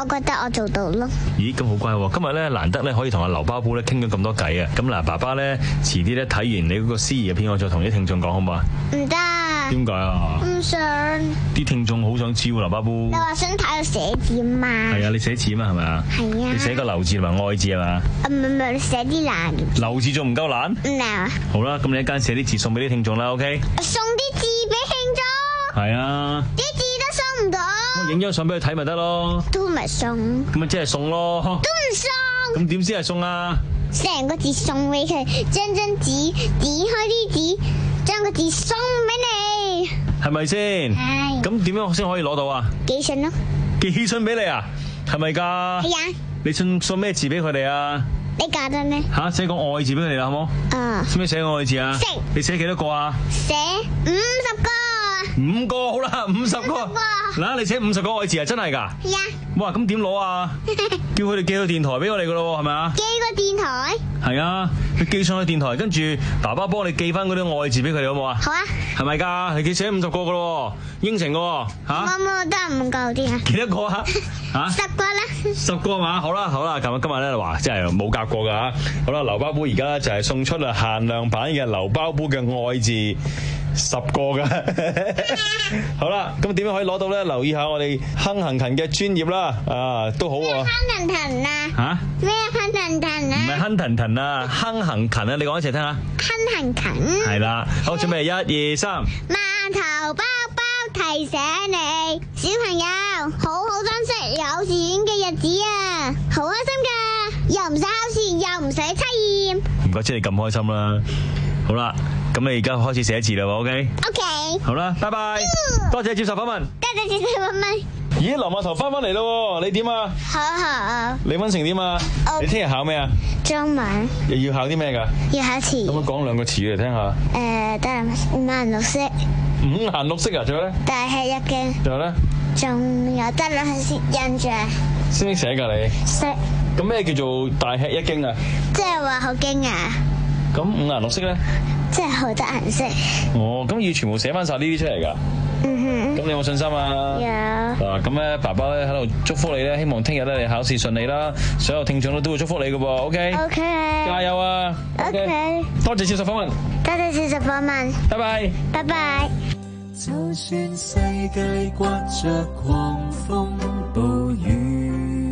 我覺得我做到咯。 咦，咁好乖喎！今日咧難得咧可以同阿劉包煲咧傾咗咁多偈啊！咁嗱，爸爸咧遲啲咧睇完你嗰個詩儀嘅片，我再同啲聽眾講好唔好啊？ 唔得。 點解啊？ 唔想。 啲聽眾好想知喎，劉包煲。 你話想睇我寫字嘛？ 係啊，你寫字啊嘛，係咪啊？ 係啊。 你寫個留字同埋愛字係嘛？ 啊唔係唔係，你寫啲難。 留字仲唔夠難？ 唔難。 好啦，咁你一間寫啲字送俾啲聽眾啦 ，OK？ 送啲字俾聽眾。 係啊。 啲字都送唔到。 我影張相俾佢睇咪得咯。 都唔係送。 咁咪即係送咯。 都唔送。咁點先係送啊？ 成個字送俾佢，將張紙剪開啲紙，將個字送俾你， 係咪先？ 係。 咁點樣先可以攞到啊？ 寄信咯。 寄信俾你啊？係咪㗎？ 係啊。你信送咩字俾佢哋啊？ 你覺得呢？ 吓，寫個愛字俾佢哋啦，好冇？ 嗯。 使唔使寫愛字啊？ 識。 你寫幾多個啊？ 寫五十個。 五個好啦，五十個。嗱，你寫五十個愛字啊？真係㗎？ 係啊。 哇，咁點攞啊？叫佢哋寄到電台俾我哋㗎咯，係咪啊？ 寄個電台。 係啊，佢寄上去電台，跟住爸爸幫你寄翻嗰啲愛字俾佢哋好冇啊？ 好啊。 係咪㗎？你寫五十個㗎咯，應承㗎吓？ 我冇得唔夠啲啊？ 幾多個啊？吓？ 十個啦。十個嘛？好啦好啦，今日今日咧話真係冇夾過㗎吓。好啦，劉包煲而家咧就係送出啊限量版嘅劉包煲嘅愛字十個㗎。好啦，咁點樣可以攞到咧？留意下我哋亨行勤嘅專頁啦，啊都好喎。 亨騰騰啊？ 吓？ 咩亨騰騰啊？ 唔係亨騰騰啊，亨行勤啊！你講一齊聽下。 亨行勤。 係啦，好，準備一二三。 饅頭包包提醒你，小朋友好好珍惜幼稚園嘅日子啊！好開心噶，又唔使考試，又唔使測驗。 唔怪之你咁開心啦。好啦，咁你而家開始寫字啦 ，OK？OK。 OK。 好啦，拜拜。多謝接受訪問。 多謝接受訪問。 咦，劉饅頭翻返嚟咯，你點啊？ 好好。 你溫成點啊？你聽日考咩啊？ 中文。 又要考啲咩噶？ 要考詞。 可唔可以講兩個詞嚟聽下？ 誒，得啦，五顏六色。 五顏六色啊？仲有咧？ 大吃一驚。 仲有咧？ 仲有得啦，印象。 識唔識寫噶你？ 識。 咁咩叫做大吃一驚啊？ 即係話好驚訝。 咁五顏六色咧？ 即係好多顏色。 哦，咁要全部寫翻晒呢啲出嚟噶？ 嗯哼。 咁你有冇信心啊？ 有。 嗱，咁咧，爸爸咧喺度祝福你咧，希望聽日咧你考試順利啦，所有聽眾咧都會祝福你噶噃 ，OK？OK。 Okay? 加油啊 ！OK。 多謝接受訪問。 多謝接受訪問。 拜拜。 拜拜。 就算世界刮着狂風暴雨，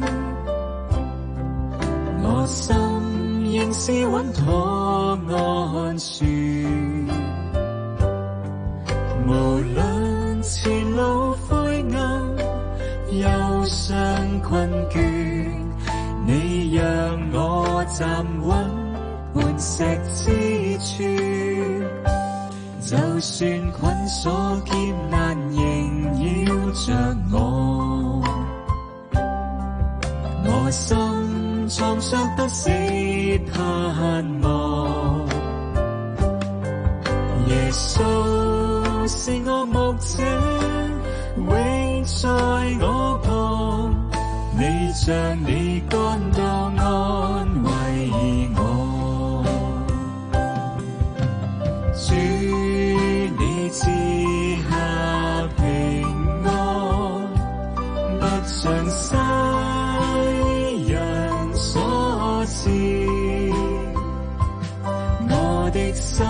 我心仍是穩妥安舒。無論前路灰暗，憂傷困倦，你讓我站穩磐石之處。就算捆鎖劫難縈繞着我，我心藏着不死盼望。耶穌是我牧者，永在我旁，你將你肝刀安慰我。主賜下平安，不像世人所賜，我的心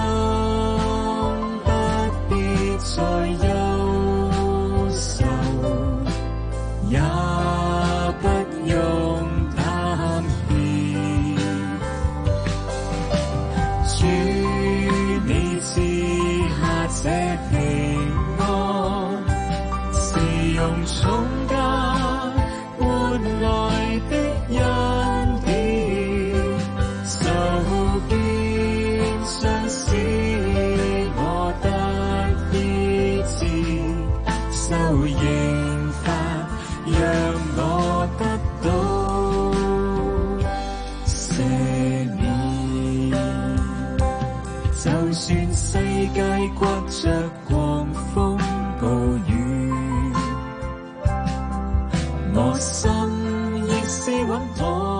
不必再憂愁，也不用擔憂。主，你賜這平安，是用重價換來的恩典，受鞭傷使我得醫治，受刑罰讓我得到赦免。就算世界刮着狂風暴雨，我心亦是穩妥。